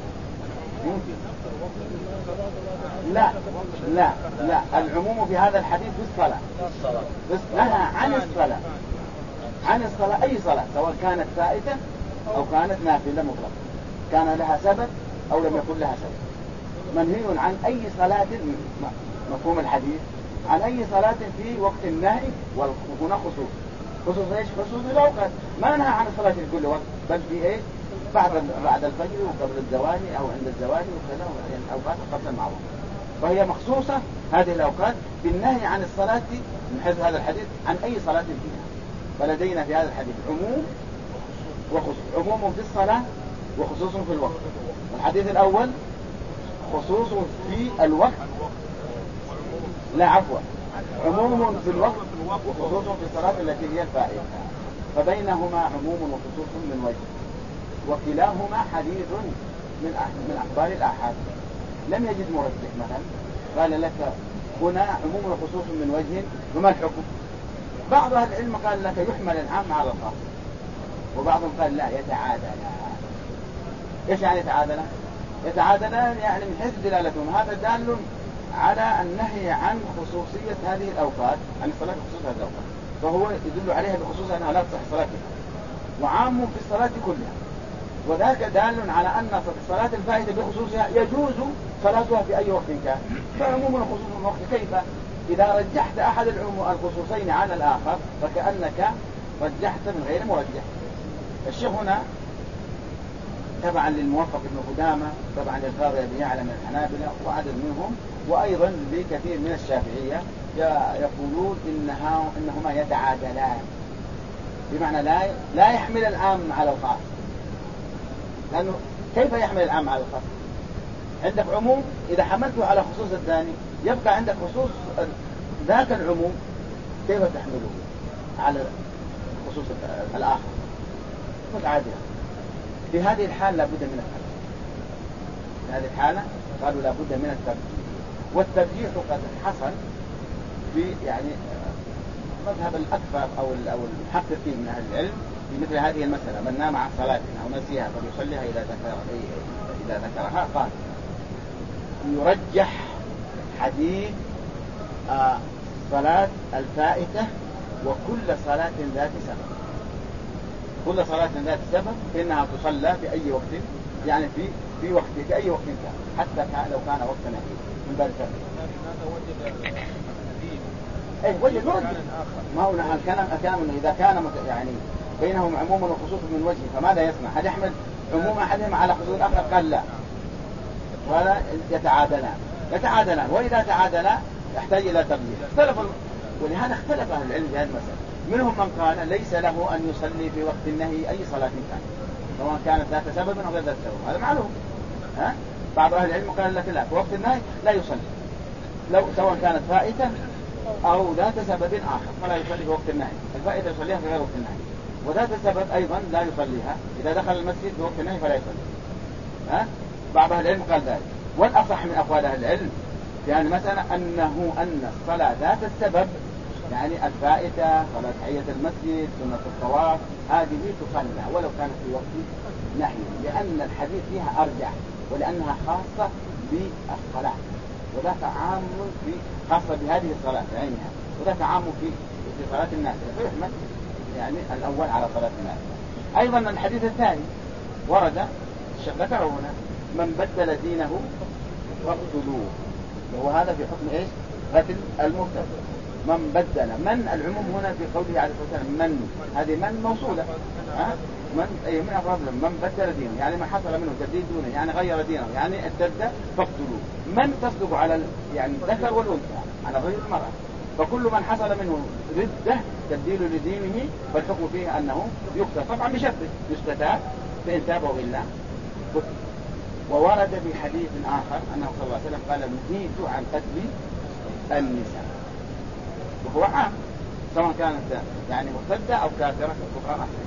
لا لا لا، العموم في هذا الحديث في الصلاة، نهى عن الصلاة، عن الصلاة أي صلاة، سواء كانت فائتة أو كانت نافلة مطلقة، كان لها سبب أو لم يكن لها سبب. منهي عن أي صلاة، مفهوم الحديث، عن أي صلاة في وقت النهي. وهنا خصوص ايش؟ خصوص الأوقات. ما نهى عن الصلاة في كل وقت، بل في ايش؟ بعد الفجر وقبل الزوال أو عند الزوال وكذا، يعني الأوقات قبل المعروف. فهي مخصوصة هذه الأوقات بالنهي عن الصلاة من حيث هذا الحديث عن أي صلاة فيها. فلدينا في هذا الحديث عموم وخصوص، عموم في الصلاة وخصوص في الوقت. الحديث الأول خصوص في الوقت، لا عفوا، عموم في الوقت وخصوص في الصلاة التي هي الفائتة. فبينهما عموم وخصوص من وجه، وكلاهما حديث من أخبار الآحاد. لم يجد مرجح مثلا قال لك هنا عموم وخصوص من وجه وما الحكم. بعض أهل العلم قال لك يحمل العام على الخاص، وبعضهم قال لا، يتعادلان. ايش يعني يتعادلان؟ يتعادلان يعني من حيث دلالتهم هذا دال على النهي عن خصوصية هذه الأوقات، عن الصلاة بخصوص هذه الأوقات، فهو يدل عليها بخصوص أنها لا تصح صلاتها، وعام في الصلاة كلها. وذاك دال على أن صلاة الفائدة بخصوصها يجوز صلاتها في أي وقت كان. فعموم وخصوص الوقت كيف؟ إذا رجحت أحد الخصوصين على الآخر فكأنك رجحت من غير مرجح. الشيخ هنا تبعا للموفق ابن قدامة، تبعا للقاضي أبي يعلى من الحنابلة وعدد منهم، وأيضا لكثير من الشافعية يقولون إنهما يتعادلان، بمعنى لا يحمل العام على الخاص. لأنه كيف يحمل العام على الخاص؟ عندك عموم إذا حملته على خصوص الثاني يبقى عندك خصوص ذاك العموم، كيف تحمله على خصوص الآخر؟ متعادلة. في هذه الحالة لابد من الترجيح. في هذه الحالة قالوا لابد من الترجيح، والترجيح قد حصل في يعني مذهب الأكثر أو المحققين من أهل العلم في مثل هذه المسألة. من نام عن صلاة أو نسيها فليصليها إذا ذكرها. قال يرجح حديث صلاة الفائتة وكل صلاة ذات سبب. كل صلاة ذات سبب فإنها تصلى في أي وقت، يعني في وقت في أي وقت كان، حتى لو كان وقت نهي من باب الفرق. أي وجد ما هو الكلام إنه إذا كان يعني بينهم عموم وخصوص من وجه فماذا يصنع؟ هل يحمل عموم أحدهم على خصوص الآخر؟ قال لا، ولا يتعادلان. وإذا تعادلا يحتاج إلى ترجيح. ولهذا اختلف أهل العلم في هذه المسألة. منهم من قال ليس له أن يصلي في وقت النهي أي صلاة كان، سواء كانت ذات سبب أو غير ذات سبب، هذا معلوم. بعض أهل العلم قال لك لا، في وقت النهي لا يصلي، لو سواء كانت فائتة أو ذات سبب آخر فلا يصلي في وقت النهي، الفائدة يصليها في غير وقت النهي. وذات سبب أيضا لا يصليها، إذا دخل المسجد في وقت النهي فلا يصلي. بعض أهل العلم قال ذلك، والأصح من أقوال أهل العلم يعني مثلا أن الصلاة ذات السبب يعني الفائدة صلاة تحية المسجد سنة الطواف هذه تصلى ولو كانت في وقت نهي، لأن الحديث فيها أرجح ولأنها خاصة بالصلاة، وذاك عام في خاصة بهذه الصلاة بعينها، وذاك عام في صلاة الناس، فيحمل يعني الأول على صلاة الناس. أيضا الحديث الثاني ورد ذكره هنا من بدل دينه فاقتلوه، وهو هذا في حكم إيش؟ قتل المرتد. من بدل، من العموم هنا في قوله عليه الصلاة والسلام من، هذه من موصولة من أفراد من بدل دينه يعني من حصل منه تبديل دونه يعني غير دينه يعني ارتد فاقتلوه. من تصدق على يعني الذكر والأنثى على غير المرأة، فكل من حصل منه ردة تبديل لدينه فالحكم فيه أنه يقتل طبعا بشرط يستتاب فإن تابوا إلا قتل. وورد في حديث آخر أنه صلى الله عليه وسلم قال نهيت عن قتل النساء، وهو عام سواء كانت يعني مرتدة أو كافرة كفرا أصليا،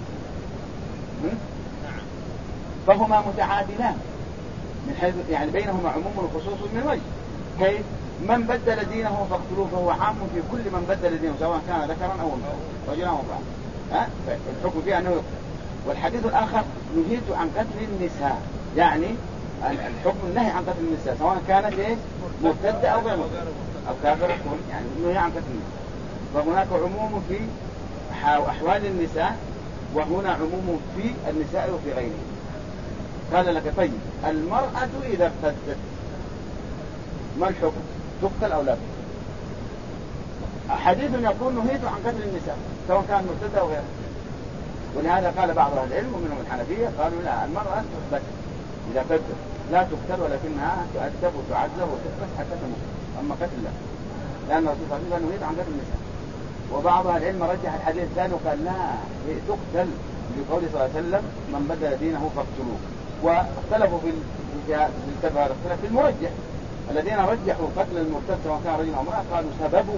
فهما متعادلان من حيث يعني بينهما عموم وخصوص من وجه. كيف؟ من بدل دينه فاقتلوه فهو عام في كل من بدل دينه سواء كان ذكرا أو أنثى رجلا أو امرأة، الحكم فيه أنه يقتل. والحديث الآخر نهيت عن قتل النساء يعني الحكم النهي عن قتل النساء سواء كانت مرتدة أو غير مرتدة أو كافرة يعني نهي عن قتل النساء. فهناك عموم في أحوال النساء وهنا عموم في النساء وفي غيرهم. قال لك طيب المرأة إذا ارتدت ما الحكم؟ تقتل أو لا تقتل؟ حديث يقول نهيت عن قتل النساء سواء كان مرتدة أو غيرها، ولهذا قال بعض أهل العلم ومنهم الحنفية قالوا لا المرأة تثبت إذا ارتدت لا تقتل ولكنها تؤدب وتعذب وتحبس حتى تموت، أما قتل لا، لأن الرسول صلى الله عليه وسلم نهيت عن قتل النساء. وبعض أهل العلم رجح الحديث الثاني وقال لا تقتل لقول صلى الله عليه وسلم من بدل دينه فاقتلوه. واختلفوا في المرجح، الذين رجحوا قتل المرتد سواء كان رجل أو امرأة قالوا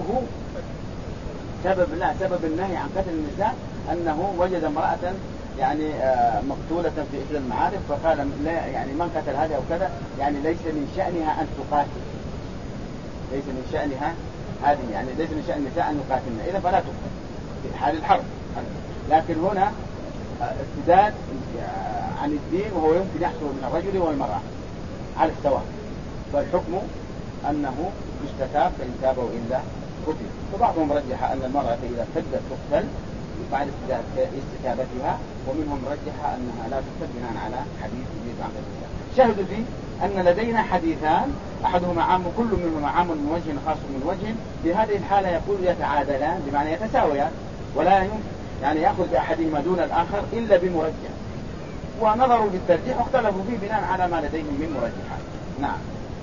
سبب النهي عن قتل النساء أنه وجد امرأة يعني مقتولة في إحدى المعارك فقال لا يعني من قتل هذا أو كذا يعني ليس من شأنها أن تقاتل، ليس من شأنها هذه يعني ليس من شأن النساء أن يقاتلن إذا فلا تقتل في حال الحرب. لكن هنا ارتداد عن الدين وهو يمكن يحصل من الرجل والمرأة على السواء، فالحكم أنه يستتاب فإن تابوا إلا قتل. وبعضهم رجح أن المرأة إذا ارتدت تقتل بعد استتابتها، ومنهم رجح أنها لا تقتل بناء على حديث يزيد عن ذلك. شاهدوا فيه أن لدينا حديثان أحدهما عام كل منهما عام من وجه خاص من وجه، في هذه الحالة يقول يتعادلان بمعنى يتساويان ولا يمكن يعني يأخذ بأحدهما دون الآخر إلا بمرجح، ونظروا بالترجيح واختلفوا فيه بناء على ما لديهم من مرجحات. نعم.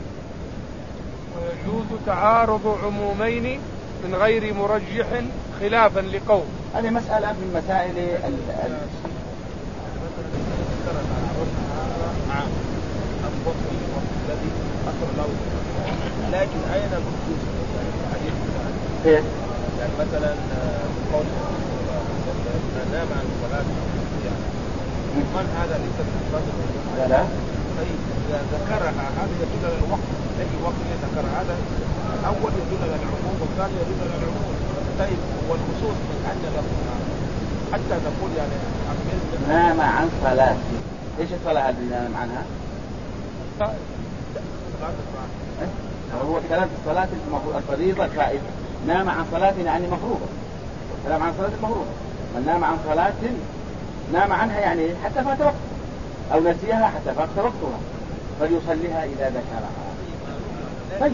ويجوز تعارض عمومين من غير مرجح خلافا لقوم. هذه مسألة من مسائل لكن أين الخصوص كيف؟ يعني مثلا قول نام عن الصلاة من هذا ليس بالصلاة لا طيب إذا ذكرها هذا يدل على الوقت أي وقت ذكر هذا الأول يدل على العموم والثاني يدل على العموم. طيب والخصوص من أن لفظها حتى نقول يعني نام عن صلاة، إيش الصلاة اللي نام عنها؟ هو كلام الصلاة الفريضة الفائدة، نام عن صلاة يعني مفروضة، نام عن صلاة مفروضة. من نام عن صلاة نام عنها يعني حتى فات وقت أو نسيها حتى فات وقتها فليصليها إذا ذكرها. طيب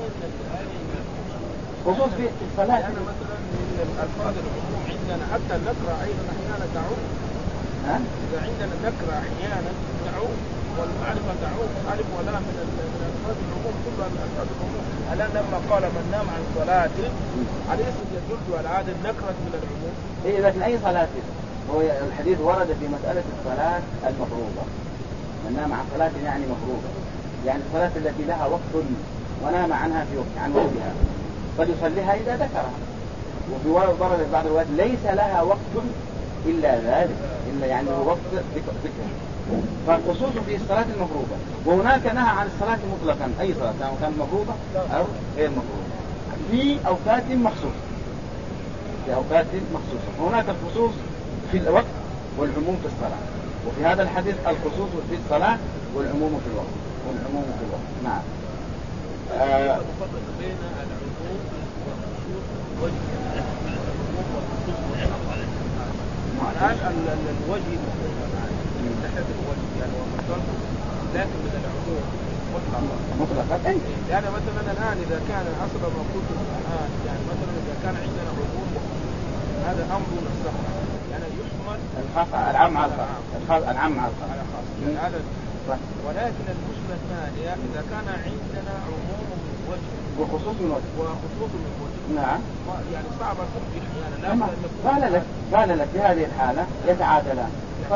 خصوص في الصلاة أنا مثلا من الألفاظ العموم عندنا حتى نقرأ أيضا أحيانا تعود، إذا عندنا نقرأ أحيانا تعود والمعرفة تعود ألف ولا من الألفاظ العموم كلها من الألفاظ العموم. الآن لما قال من نام عن صلاة عليه يدل على هذا النكرة من العموم. إيه لكن أي صلاة؟ هو الحديث ورد في مسألة الصلاة المفروضة، من نام عن صلاة يعني مفروضة يعني الصلاة التي لها وقت ونام عنها في وقت عن وقتها، فليصليها إذا ذكرها. وفي ورد بعض الروايات ليس لها وقت إلا ذلك، إلا يعني وقت ذكر. فالخصوص في الصلاة المفروضة، وهناك نهى عن الصلاة مطلقا، أي صلاة سواء كانت مفروضة أو غير مفروضة، في أوقات مخصوصة. في أوقات مخصوصة. هناك الخصوص في الوقت والعموم في الصلاة، وفي هذا الحديث الخصوص في الصلاة والعموم في الوقت. نعم. نفرق بين العموم والخصوص الآن الوجه من ناحية الوجه يعني هو مطلق، لكن من العموم مطلقا. يعني مثلا الآن إذا كان حسب ما قلت الآن، يعني مثلا إذا كان عندنا عموم هذا أمر نفسه، يعني يحمل الخاص العام على الخاص، العام على الخاص. ولكن المشكلة الثانية إذا كان عندنا عموم من وجه وخصوص من وجه. نعم. يعني صعب ترجح يعني قال لك في هذه الحالة يتعادلان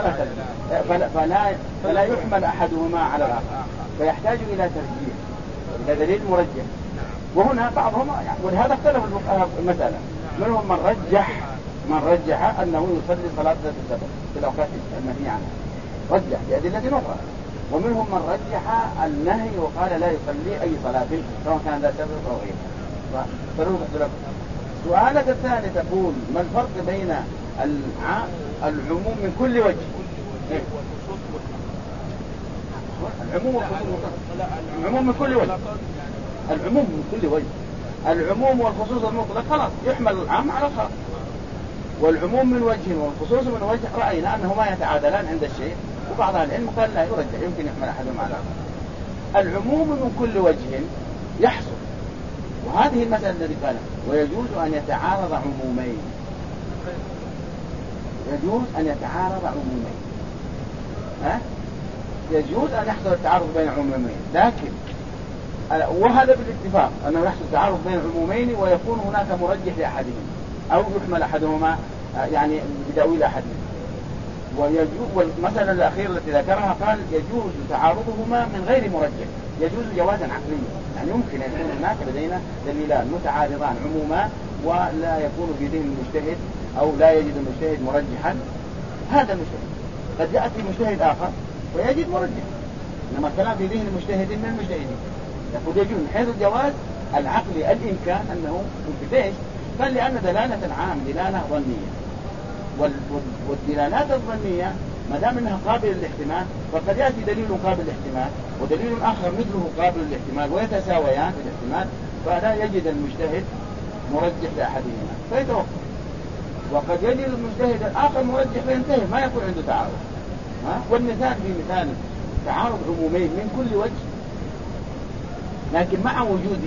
فلا يحمل أحدهما على الآخر، فيحتاج إلى ترجيح، إلى دليل مرجح. وهنا بعضهم يعني ولهذا اختلف الفقهاء مثلا، منهم من رجح أنه يصلي صلاة ذات السبب في الأوقات المنهي عنها، رجح بأدلة أخرى. ومنهم من رجح النهي وقال لا يصلي أي صلاة سواء كان ذات سبب أو غيره. سؤالك الثاني تقول ما الفرق بين العموم من كل وجه؟ العموم من كل وجه. العموم من كل وجه. العموم والخصوص المطلق خلاص يحمل العام على الخاص، والعموم من وجه والخصوص من وجه رأينا أنهما يتعادلان عند الشيء، وبعض العلم قال لا يرجح، يمكن يحمل أحدهما على الآخر. العموم من كل وجه يحصل، وهذه المسألة التي قالها ويجوز أن يتعارض عمومين. يجوز أن يتعارض عمومين. يجوز أن يحصل التعارض بين عمومين، لكن وهذا بالاتفاق أنه يحصل تعارض بين عمومين ويكون هناك مرجح لأحدهما أو يحمل أحدهما يعني بدأويل أحدهما. والمسألة الأخيرة التي ذكرها قال يجوز تعارضهما من غير مرجح، يجوز جوازا عقليا، يعني يمكن أن يكون هناك لدينا دليلان متعارضان عموما ولا يكون في ذهن المجتهد أو لا يجد المجتهد مرجحا. هذا المجتهد قد يأتي مجتهد آخر ويجد مرجح، إنما الكلام في ذهن المجتهد من المجتهدين. يقول يجوز من حيث الجواز العقلي الإمكان أنه ممكن. قال لأن دلالة العام دلالة ظنية، والدلالات الظنية ما دام انها قابل للاحتمال فقد ياتي دليل قابل للاحتمال ودليل اخر مثله قابل للاحتمال ويتساويان في الاحتمال، فلا يجد المجتهد مرجح لاحدهما فيتوقف، وقد يجد المجتهد الاخر مرجح فينتهي ما يكون عنده تعارض. والمثال في مثال تعارض عمومين من كل وجه، لكن مع وجود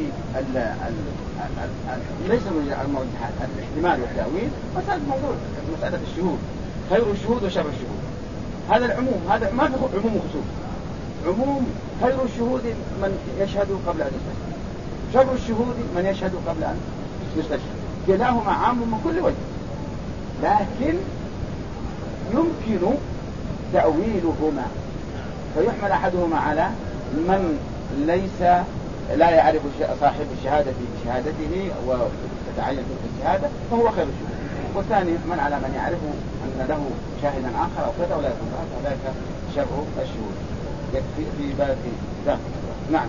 ليس المرجحات الاحتمال والتأويل. مسألة الشهود، خير الشهود وشر الشهود، هذا العموم، هذا ما في عموم وخصوص. عموم خير الشهود من يشهد قبل أن يستشهد، شر الشهود من يشهد قبل أن يستشهد، كلاهما عام من كل وجه، لكن يمكن تأويلهما فيحمل أحدهما على من لا يعرف صاحب الشهادة بشهادته وتتعين تلك الشهادة فهو خير الشهود، والثاني من على من يعرف أن له شاهدا آخر أو كذا ولا يكون ذلك شر الشهود. يكفي في باب ذاك. نعم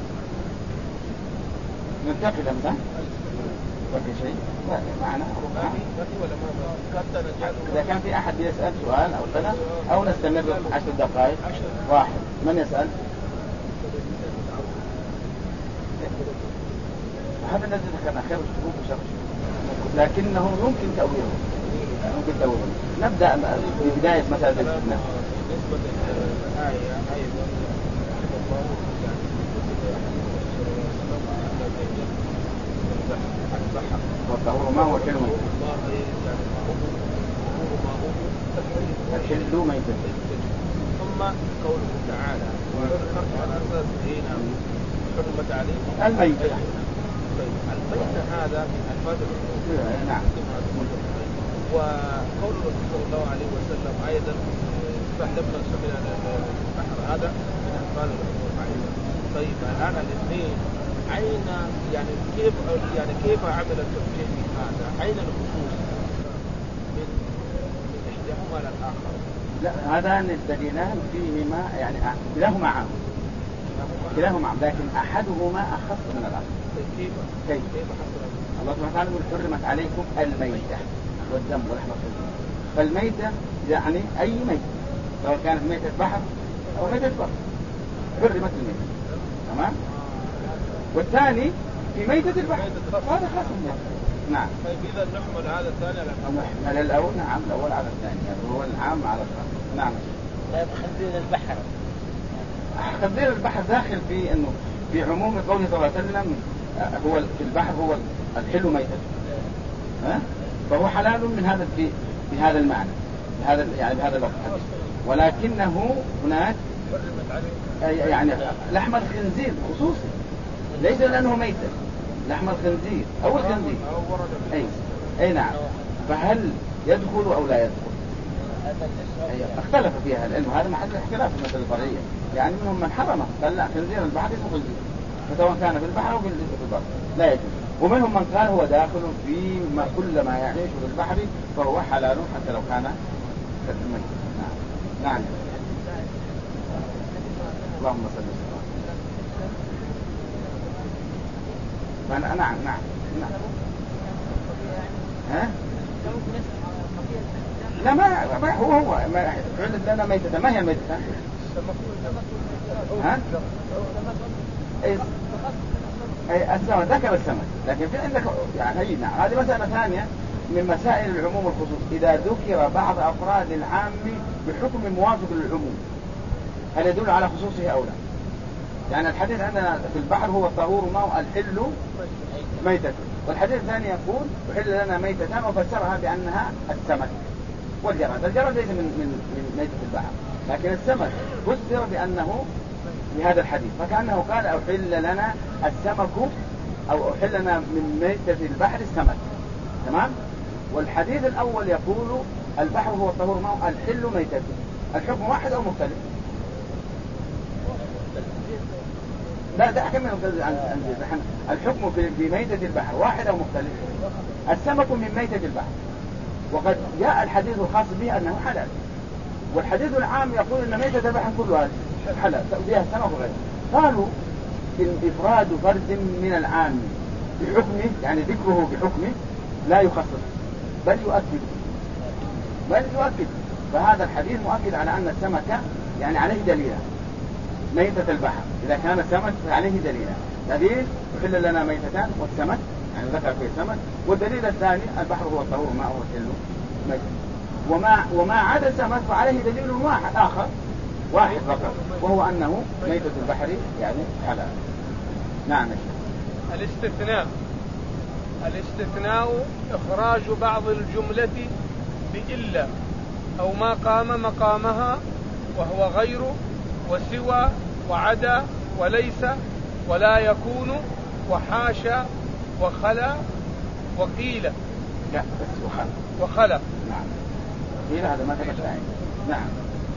ننتقل أمثال وفي شيء معنا إذا كان في أحد يسأل سؤال أو كذا أو نستمر 10 دقائق. واحد من يسأل؟ هذا الذي ذكرنا خير الشهود وشر الشهود، لكنه يمكن تأويله. نبدأ ببداية مسألة الاستثناء. والطهور ما هو كلمة الحل ما يتبع. ثم قوله تعالى وذكرت على أساس هنا حرمت عليكم الميتة. الميتة هذا من ألفاظ العموم. نعم. وقول الرسول صلى الله عليه وسلم أيضا فلما سمع البحر هذا من ألفاظ العموم أيضا. طيب الآن الاثنين أين يعني كيف عمل التوجيه في هذا؟ أين الخصوص من إحداهما للآخر؟ لا هذان الدليلان فيهما يعني كلاهما عام، كلاهما عام، لكن أحدهما أخص من الآخر. كيف حصل؟ الله سبحانه وتعالى يقول حرمت عليكم الميتة والدم ولحم الخنزير. فالميتة يعني أي ميتة، سواء كانت ميتة بحر أو ميتة بر، حرمت الميتة. تمام. والثاني في ميتة البحر، هذا خاص منه. نعم. طيب إذا نحمل هذا الثاني على الأول؟ نعم، الأول على الثاني، هو العام على الخاص. نعم. طيب خنزير البحر، خنزير البحر داخل في انه في عموم قوله صلى الله عليه وسلم هو في البحر هو الحل ميتة، فهو حلال من هذا في هذا المعنى، بهذا يعني بهذا اللفظ، ولكنه هناك يعني لحم الخنزير خصوصي، ليس لأنه ميتة، لحم الخنزير أو الخنزير أي نعم. فهل يدخل أو لا يدخل؟ اختلف فيها العلم، هذا محل اختلاف في المسألة الفرعية. يعني منهم من حرمه قال لا، خنزير البحر اسمه خنزير، فسواء كان في البحر أو في البر لا يجوز. ومنهم من قال هو داخل في كل ما يعيش في البحر فهو حلال حتى لو كان ميت. نعم. اللهم صل وسلم. نعم. ها؟ لا ما هو علم لنا ميتة. ما هي الميتة؟ ها؟ السمك، ذكر السمك، لكن في عندك يعني نعم. هذه مسألة ثانية من مسائل العموم والخصوص. إذا ذكر بعض أفراد العام بحكم موافق للعموم هل يدل على خصوصه أو لا؟ يعني الحديث عندنا في البحر هو الطهور ماء الحل ميتة، والحديث الثاني يقول وحل لنا ميتة وفسرها بأنها السمك والجراد. الجراد ليس من ميتة البحر، لكن السمك فسر بأنه بهذا الحديث، فكأنه قال أحل لنا السمك أو أحل لنا من ميتة البحر السمك. تمام. والحديث الأول يقول البحر هو الطهور ماء الحل ميتة. الحكم واحد أو مختلف؟ لا ده أكمل عن الحكم في ميتة البحر واحد أو مختلف؟ السمك من ميتة البحر، وقد جاء الحديث الخاص به أنه حلال، والحديث العام يقول أن ميتة البحر كلها حلال فيها السمك وغيره. قالوا إن إفراد فرد من العام بحكمه، يعني ذكره بحكمه لا يخصص بل يؤكد. فهذا الحديث مؤكد على أن السمك يعني عليه دليلا. ميتة البحر إذا كان السمك عليه دليل يحل لنا ميتتان والسمك يعني ذكر فيه السمك. والدليل الثاني البحر هو الطهور ماء والحل ميتة. وما عدا السمك فعليه دليل واحد فقط، وهو أنه ميتة البحر يعني حلال. نعم. الاستثناء إخراج بعض الجملة بإلا أو ما قام مقامها، وهو غير وسوى وعدا وليس ولا يكون وحاشا وخلا وقيل. لا بس وخلا. نعم. قيل هذا ما تبقى. نعم.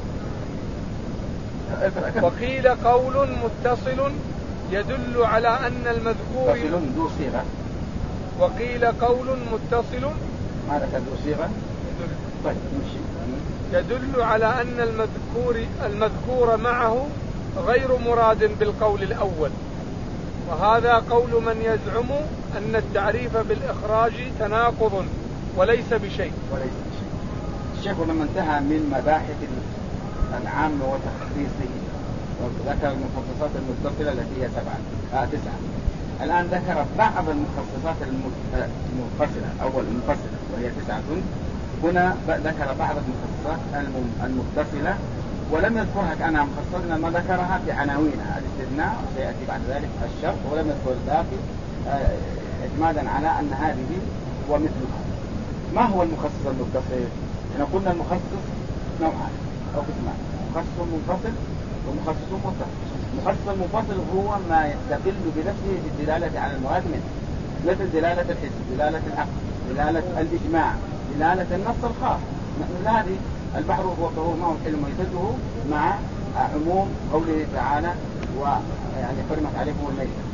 وقيل قول متصل يدل على أن المذكور ذو صيغة. وقيل قول متصل ماذا كذو صيغة؟ طيب نمشي. يدل على أن المذكور معه غير مراد بالقول الأول، وهذا قول من يزعم أن التعريف بالإخراج تناقض وليس بشيء. الشيخ لما انتهى من مباحث العام وتخصيصه وذكر المخصصات المتصلة التي هي 9، الآن ذكر بعض المخصصات المنفصلة أول منفصلة وهي 9. هنا ذكر بعض المخصصات المتصلة ولم يذكرها كأنها مخصصة، إنما ذكرها بعناوينها. الاستثناء سيأتي بعد ذلك الشرط، ولم يذكر الباقي اعتمادا على أن هذه ومثلها. ما هو المخصص المتصل؟ احنا قلنا المخصص نوعان أو قسمان، مخصص منفصل ومخصص متصل. المخصص المنفصل هو ما يستقل بنفسه بالدلالة على المراد منه، مثل دلالة الحس، دلالة العقل، دلالة الإجماع، دلالة النص الخاص. مثل هذه البحر هو الطهور ماء الحل ميتته مع عموم قوله تعالى ويعني حرمت عليكم الميتة.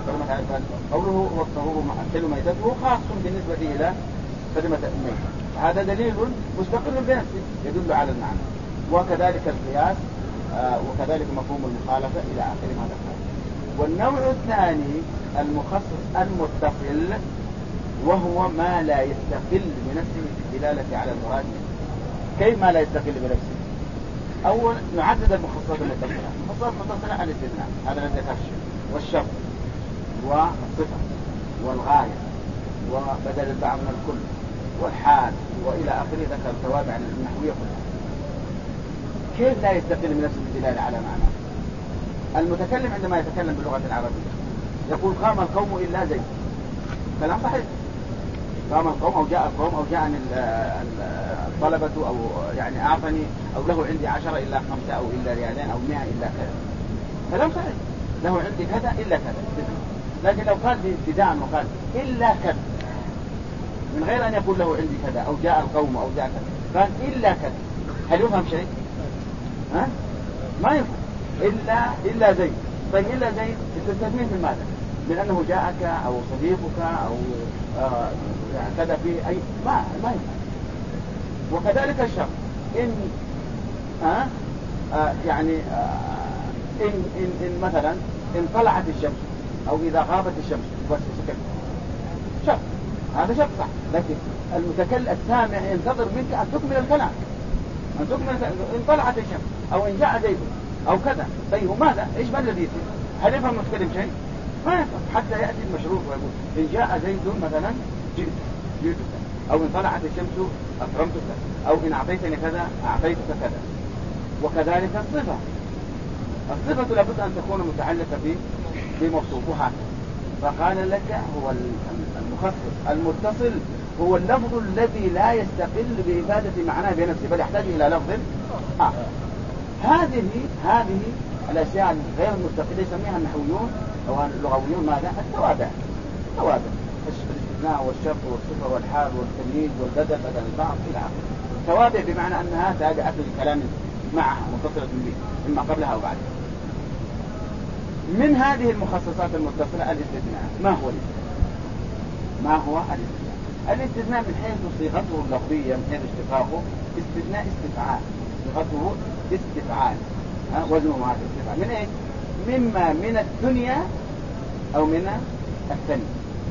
قوله والطهور حل ميتته خاص بالنسبة إلى كلمة الميت، هذا دليل مستقل بنفسه يدل على المعنى. وكذلك القياس وكذلك مفهوم المخالفة إلى آخر ما ذكر. والنوع الثاني المخصص المتصل، وهو ما لا يستقل بنفسه في الدلالة على المراد. كيف ما لا يستقل بنفسه؟ أول نعدد المخصصات المتصلة. المخصصات المتصلة الاستثناء، هذا الذي ذكرته، والشرط والصفة والغاية وبدل البعض من الكل والحال وإلى آخره، ذكر التوابع النحوية كلها. كيف لا يستقل بنفسه بالدلالة على معنى؟ المتكلم عندما يتكلم باللغة العربية يقول قام القوم إلا زيد، كلام صحيح. قام القوم أو جاء القوم أو جاءني الطلبة أو يعني أعطني أو له عندي 10 إلا 5 أو إلا ريالين أو 100 إلا كذا، كلام صحيح. له عندي كذا إلا كذا. لكن لو قال ابتداء وقال إلا كذا من غير أن يقول له عندي كذا أو جاء القوم أو جاء كذا، قال إلا كذا، هل يفهم شيء؟ ها؟ ما يفهم. إلا زيد. طيب إلا زيد تستثنين من ماذا؟ من أنه جاءك أو صديقك أو يعني كذا في أي ما يفهم. وكذلك الشرط إن يعني إن مثلا إن طلعت الشمس أو إذا غابت الشمس بس سكت، شرط، هذا شرط صح. لكن المتكلم السامع ينتظر منك أن تكمل الكلام، أن تكمل إن طلعت الشمس أو إن جاء زيد أو كذا. طيب ماذا؟ إيش ما الذي يصير؟ هل يفهم المتكلم شيء؟ ما يفهم. حتى يأتي المشروط ويقول إن جاء زيد مثلا جئتك، أو إن طلعت الشمس أكرمتك، أو إن أعطيتني كذا أعطيتك كذا. وكذلك الصفة لابد أن تكون متعلقة بموصوفها. فقال لك هو المخصص المتصل هو اللفظ الذي لا يستقل بإفادة معناه بنفسه بل يحتاج إلى لفظ آخر. هذه الأشياء غير المستقلة يسميها النحويون أو اللغويون ماذا؟ التوابع. الاستثناء والشرط والصفة والحال والتمييز والبدل بدل البعض إلى آخره. توابع بمعنى أنها تابعة لكلام معها متصلة به إما قبلها أو بعدها. من هذه المخصصات المتصلة الاستثناء. ما هو الاستثناء؟ الاستثناء من حيث صيغته اللفظية من حيث اشتقاقه استثناء استفعال، صيغته استفعال، وزنه هذا استفعال. من ايه؟ مما من الدنيا أو من الثاني.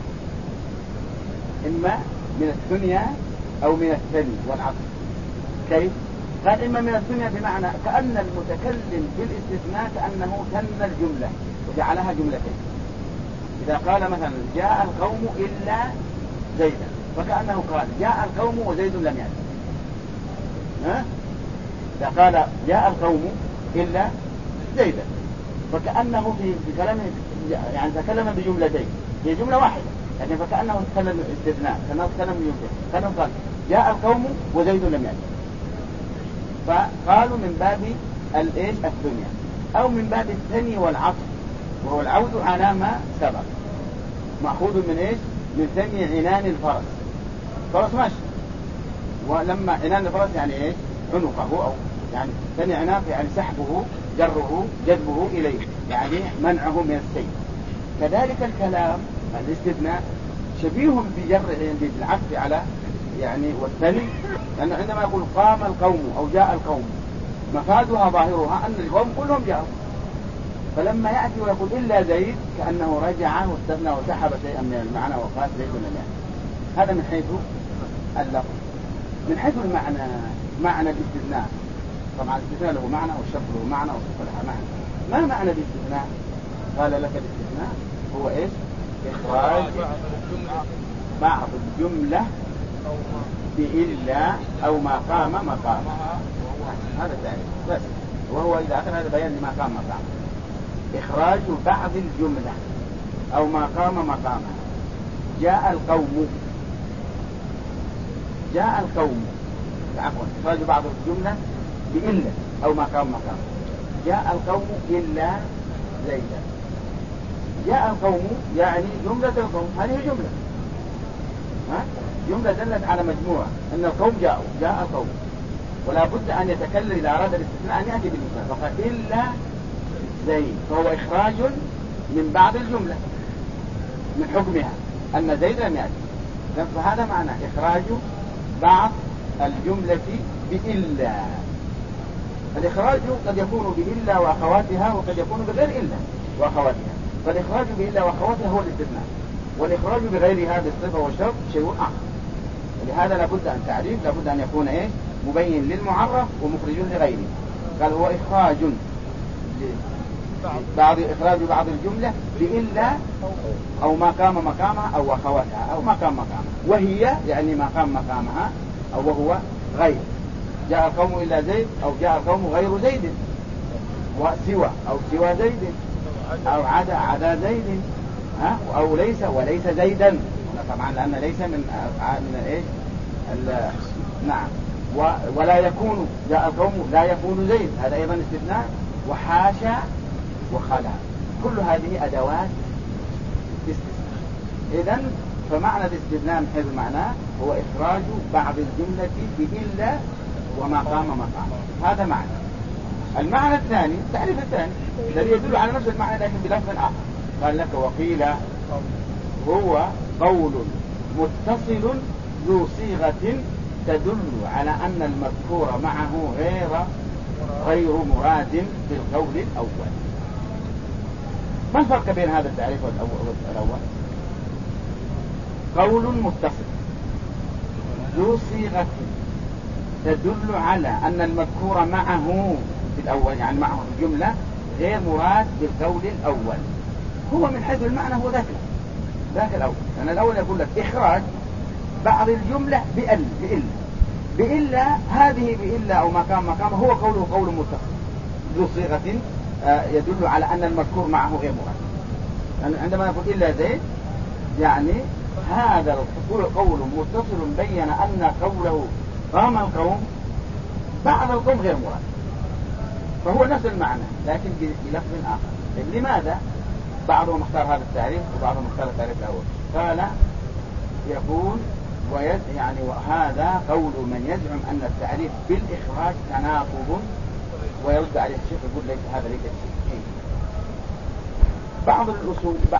إما من الدنيا أو من الثاني والعطف. كيف؟ قال إما من الدنيا بمعنى كأن المتكلم بالاستثناء كأنه ثنى الجملة وجعلها جملتين. إذا قال مثلا جاء القوم إلا زيدا فكأنه قال جاء القوم وزيد لم يأتي. إذا قال جاء القوم إلا زيدا فكأنه في كلامه يعني تكلم بجملتين، هي جملة واحدة لكن فكأنه تكلم استثناء، كأنه تكلم بجملتين، كأنه قال جاء القوم وزيد لم يأتي. فقالوا من باب الايش الدنيا او من باب الثني والعطف، وهو العود على ما سبق، مأخوذ من ايش؟ من ثني عنان الفرس. فرس ماشي، ولما عنان الفرس يعني ايش؟ عنقه، او يعني ثني عناق يعني سحبه جره جذبه اليه، يعني منعه من السير. كذلك الكلام الاستثناء شبيه بجر بالعطف على يعني والثاني، لأنه عندما يقول قام القوم أو جاء القوم مفادها ظاهرها أن القوم كلهم جاءوا، فلما يأتي ويقول إلا زيد كأنه رجع واستثنى وسحب شيئا من المعنى وقال زيد لم يأتي. هذا من حيث اللفظ. من حيث المعنى، معنى الاستثناء طبعا الاستثناء له معنى والشرط له معنى والصفة لها معنى. ما معنى الاستثناء؟ قال لك الاستثناء هو ايش؟ إخراج بعض الجملة بإلا أو ما قام مقامها، هذا التعريف بس. وهو إذا أخذ هذا بيان لما قام مقامه، إخراج بعض الجملة أو ما قام مقامها. جاء القوم عفوا إخراج بعض الجملة بإلا أو ما قام مقامها. جاء القوم إلا زيدا. جاء القوم يعني جملة القوم، هذه جملة جملة دلت على مجموعة أن القوم جاءوا، جاء القوم، ولا بد أن يتكلم إذا أراد الاستثناء أن يأتي بالمثال، فقال إلا زيد، فهو إخراج من بعض الجملة. من حكمها أن زيد لم يأتي. فهذا معنى إخراج بعض الجملة بإلا. الإخراج قد يكون بإلا وأخواتها وقد يكون بغير إلا وأخواتها. فالإخراج بإلا وأخواتها هو الاستثناء، والإخراج بغير هذه الصفة والشرط شيء آخر. ولهذا لابد أن تعريف لابد أن يكون مبين للمعرف ومخرج لغيره. قال هو إخراج إخراج بعض الجملة بإلا أو ما قام مقامها أو أخواتها أو ما قام مقامها، وهي يعني ما قام مقامها أو وهو غير. جاء القوم إلا زيد أو جاء القوم غير زيد، وسوى أو سوى زيد، أو عدا زيد، أو ليس وليس زيدا. طبعا لأن ليس من إيش نعم. ولا يكون، جاء القوم لا يكون زيد، هذا أيضا استثناء. وحاشا وخلا، كل هذه أدوات استثناء. إذن فمعنى الاستثناء من حيث معناه هو إخراج بعض الجملة بإلا وما قام مقامه. هذا معنى. المعنى الثاني التعريف الثاني الذي يدل على نفس المعنى لكن بلفظ آخر. قال لك وقيل هو قول متصل ذو صيغة تدل على أن المذكور معه غير مراد بالقول الأول. ما الفرق بين هذا التعريف والأول؟ قول متصل ذو صيغة تدل على أن المذكور معه في الأول، يعني معه الجملة، غير مراد بالقول الأول. هو من حيث المعنى هو ذاك الأول. لأن الأول يقول لك إخراج بعض الجملة بإلا هذه بإلا أو مقام هو قول متصل ذو صيغة يدل على أن المذكور معه غير مراد. يعني عندما نقول إلا زيد يعني هذا قول متصل بين أن قوله قام القوم بعض القوم غير مراد، فهو نفس المعنى لكن بلفظ آخر. لماذا بعضهم اختار هذا التعريف وبعضهم اختار التعريف الأول؟ قال يقول يعني وهذا قول من يزعم أن التعريف بالإخراج تناقض، ويرد عليه الشيخ يقول ليس هذا ليس الشيء. بعض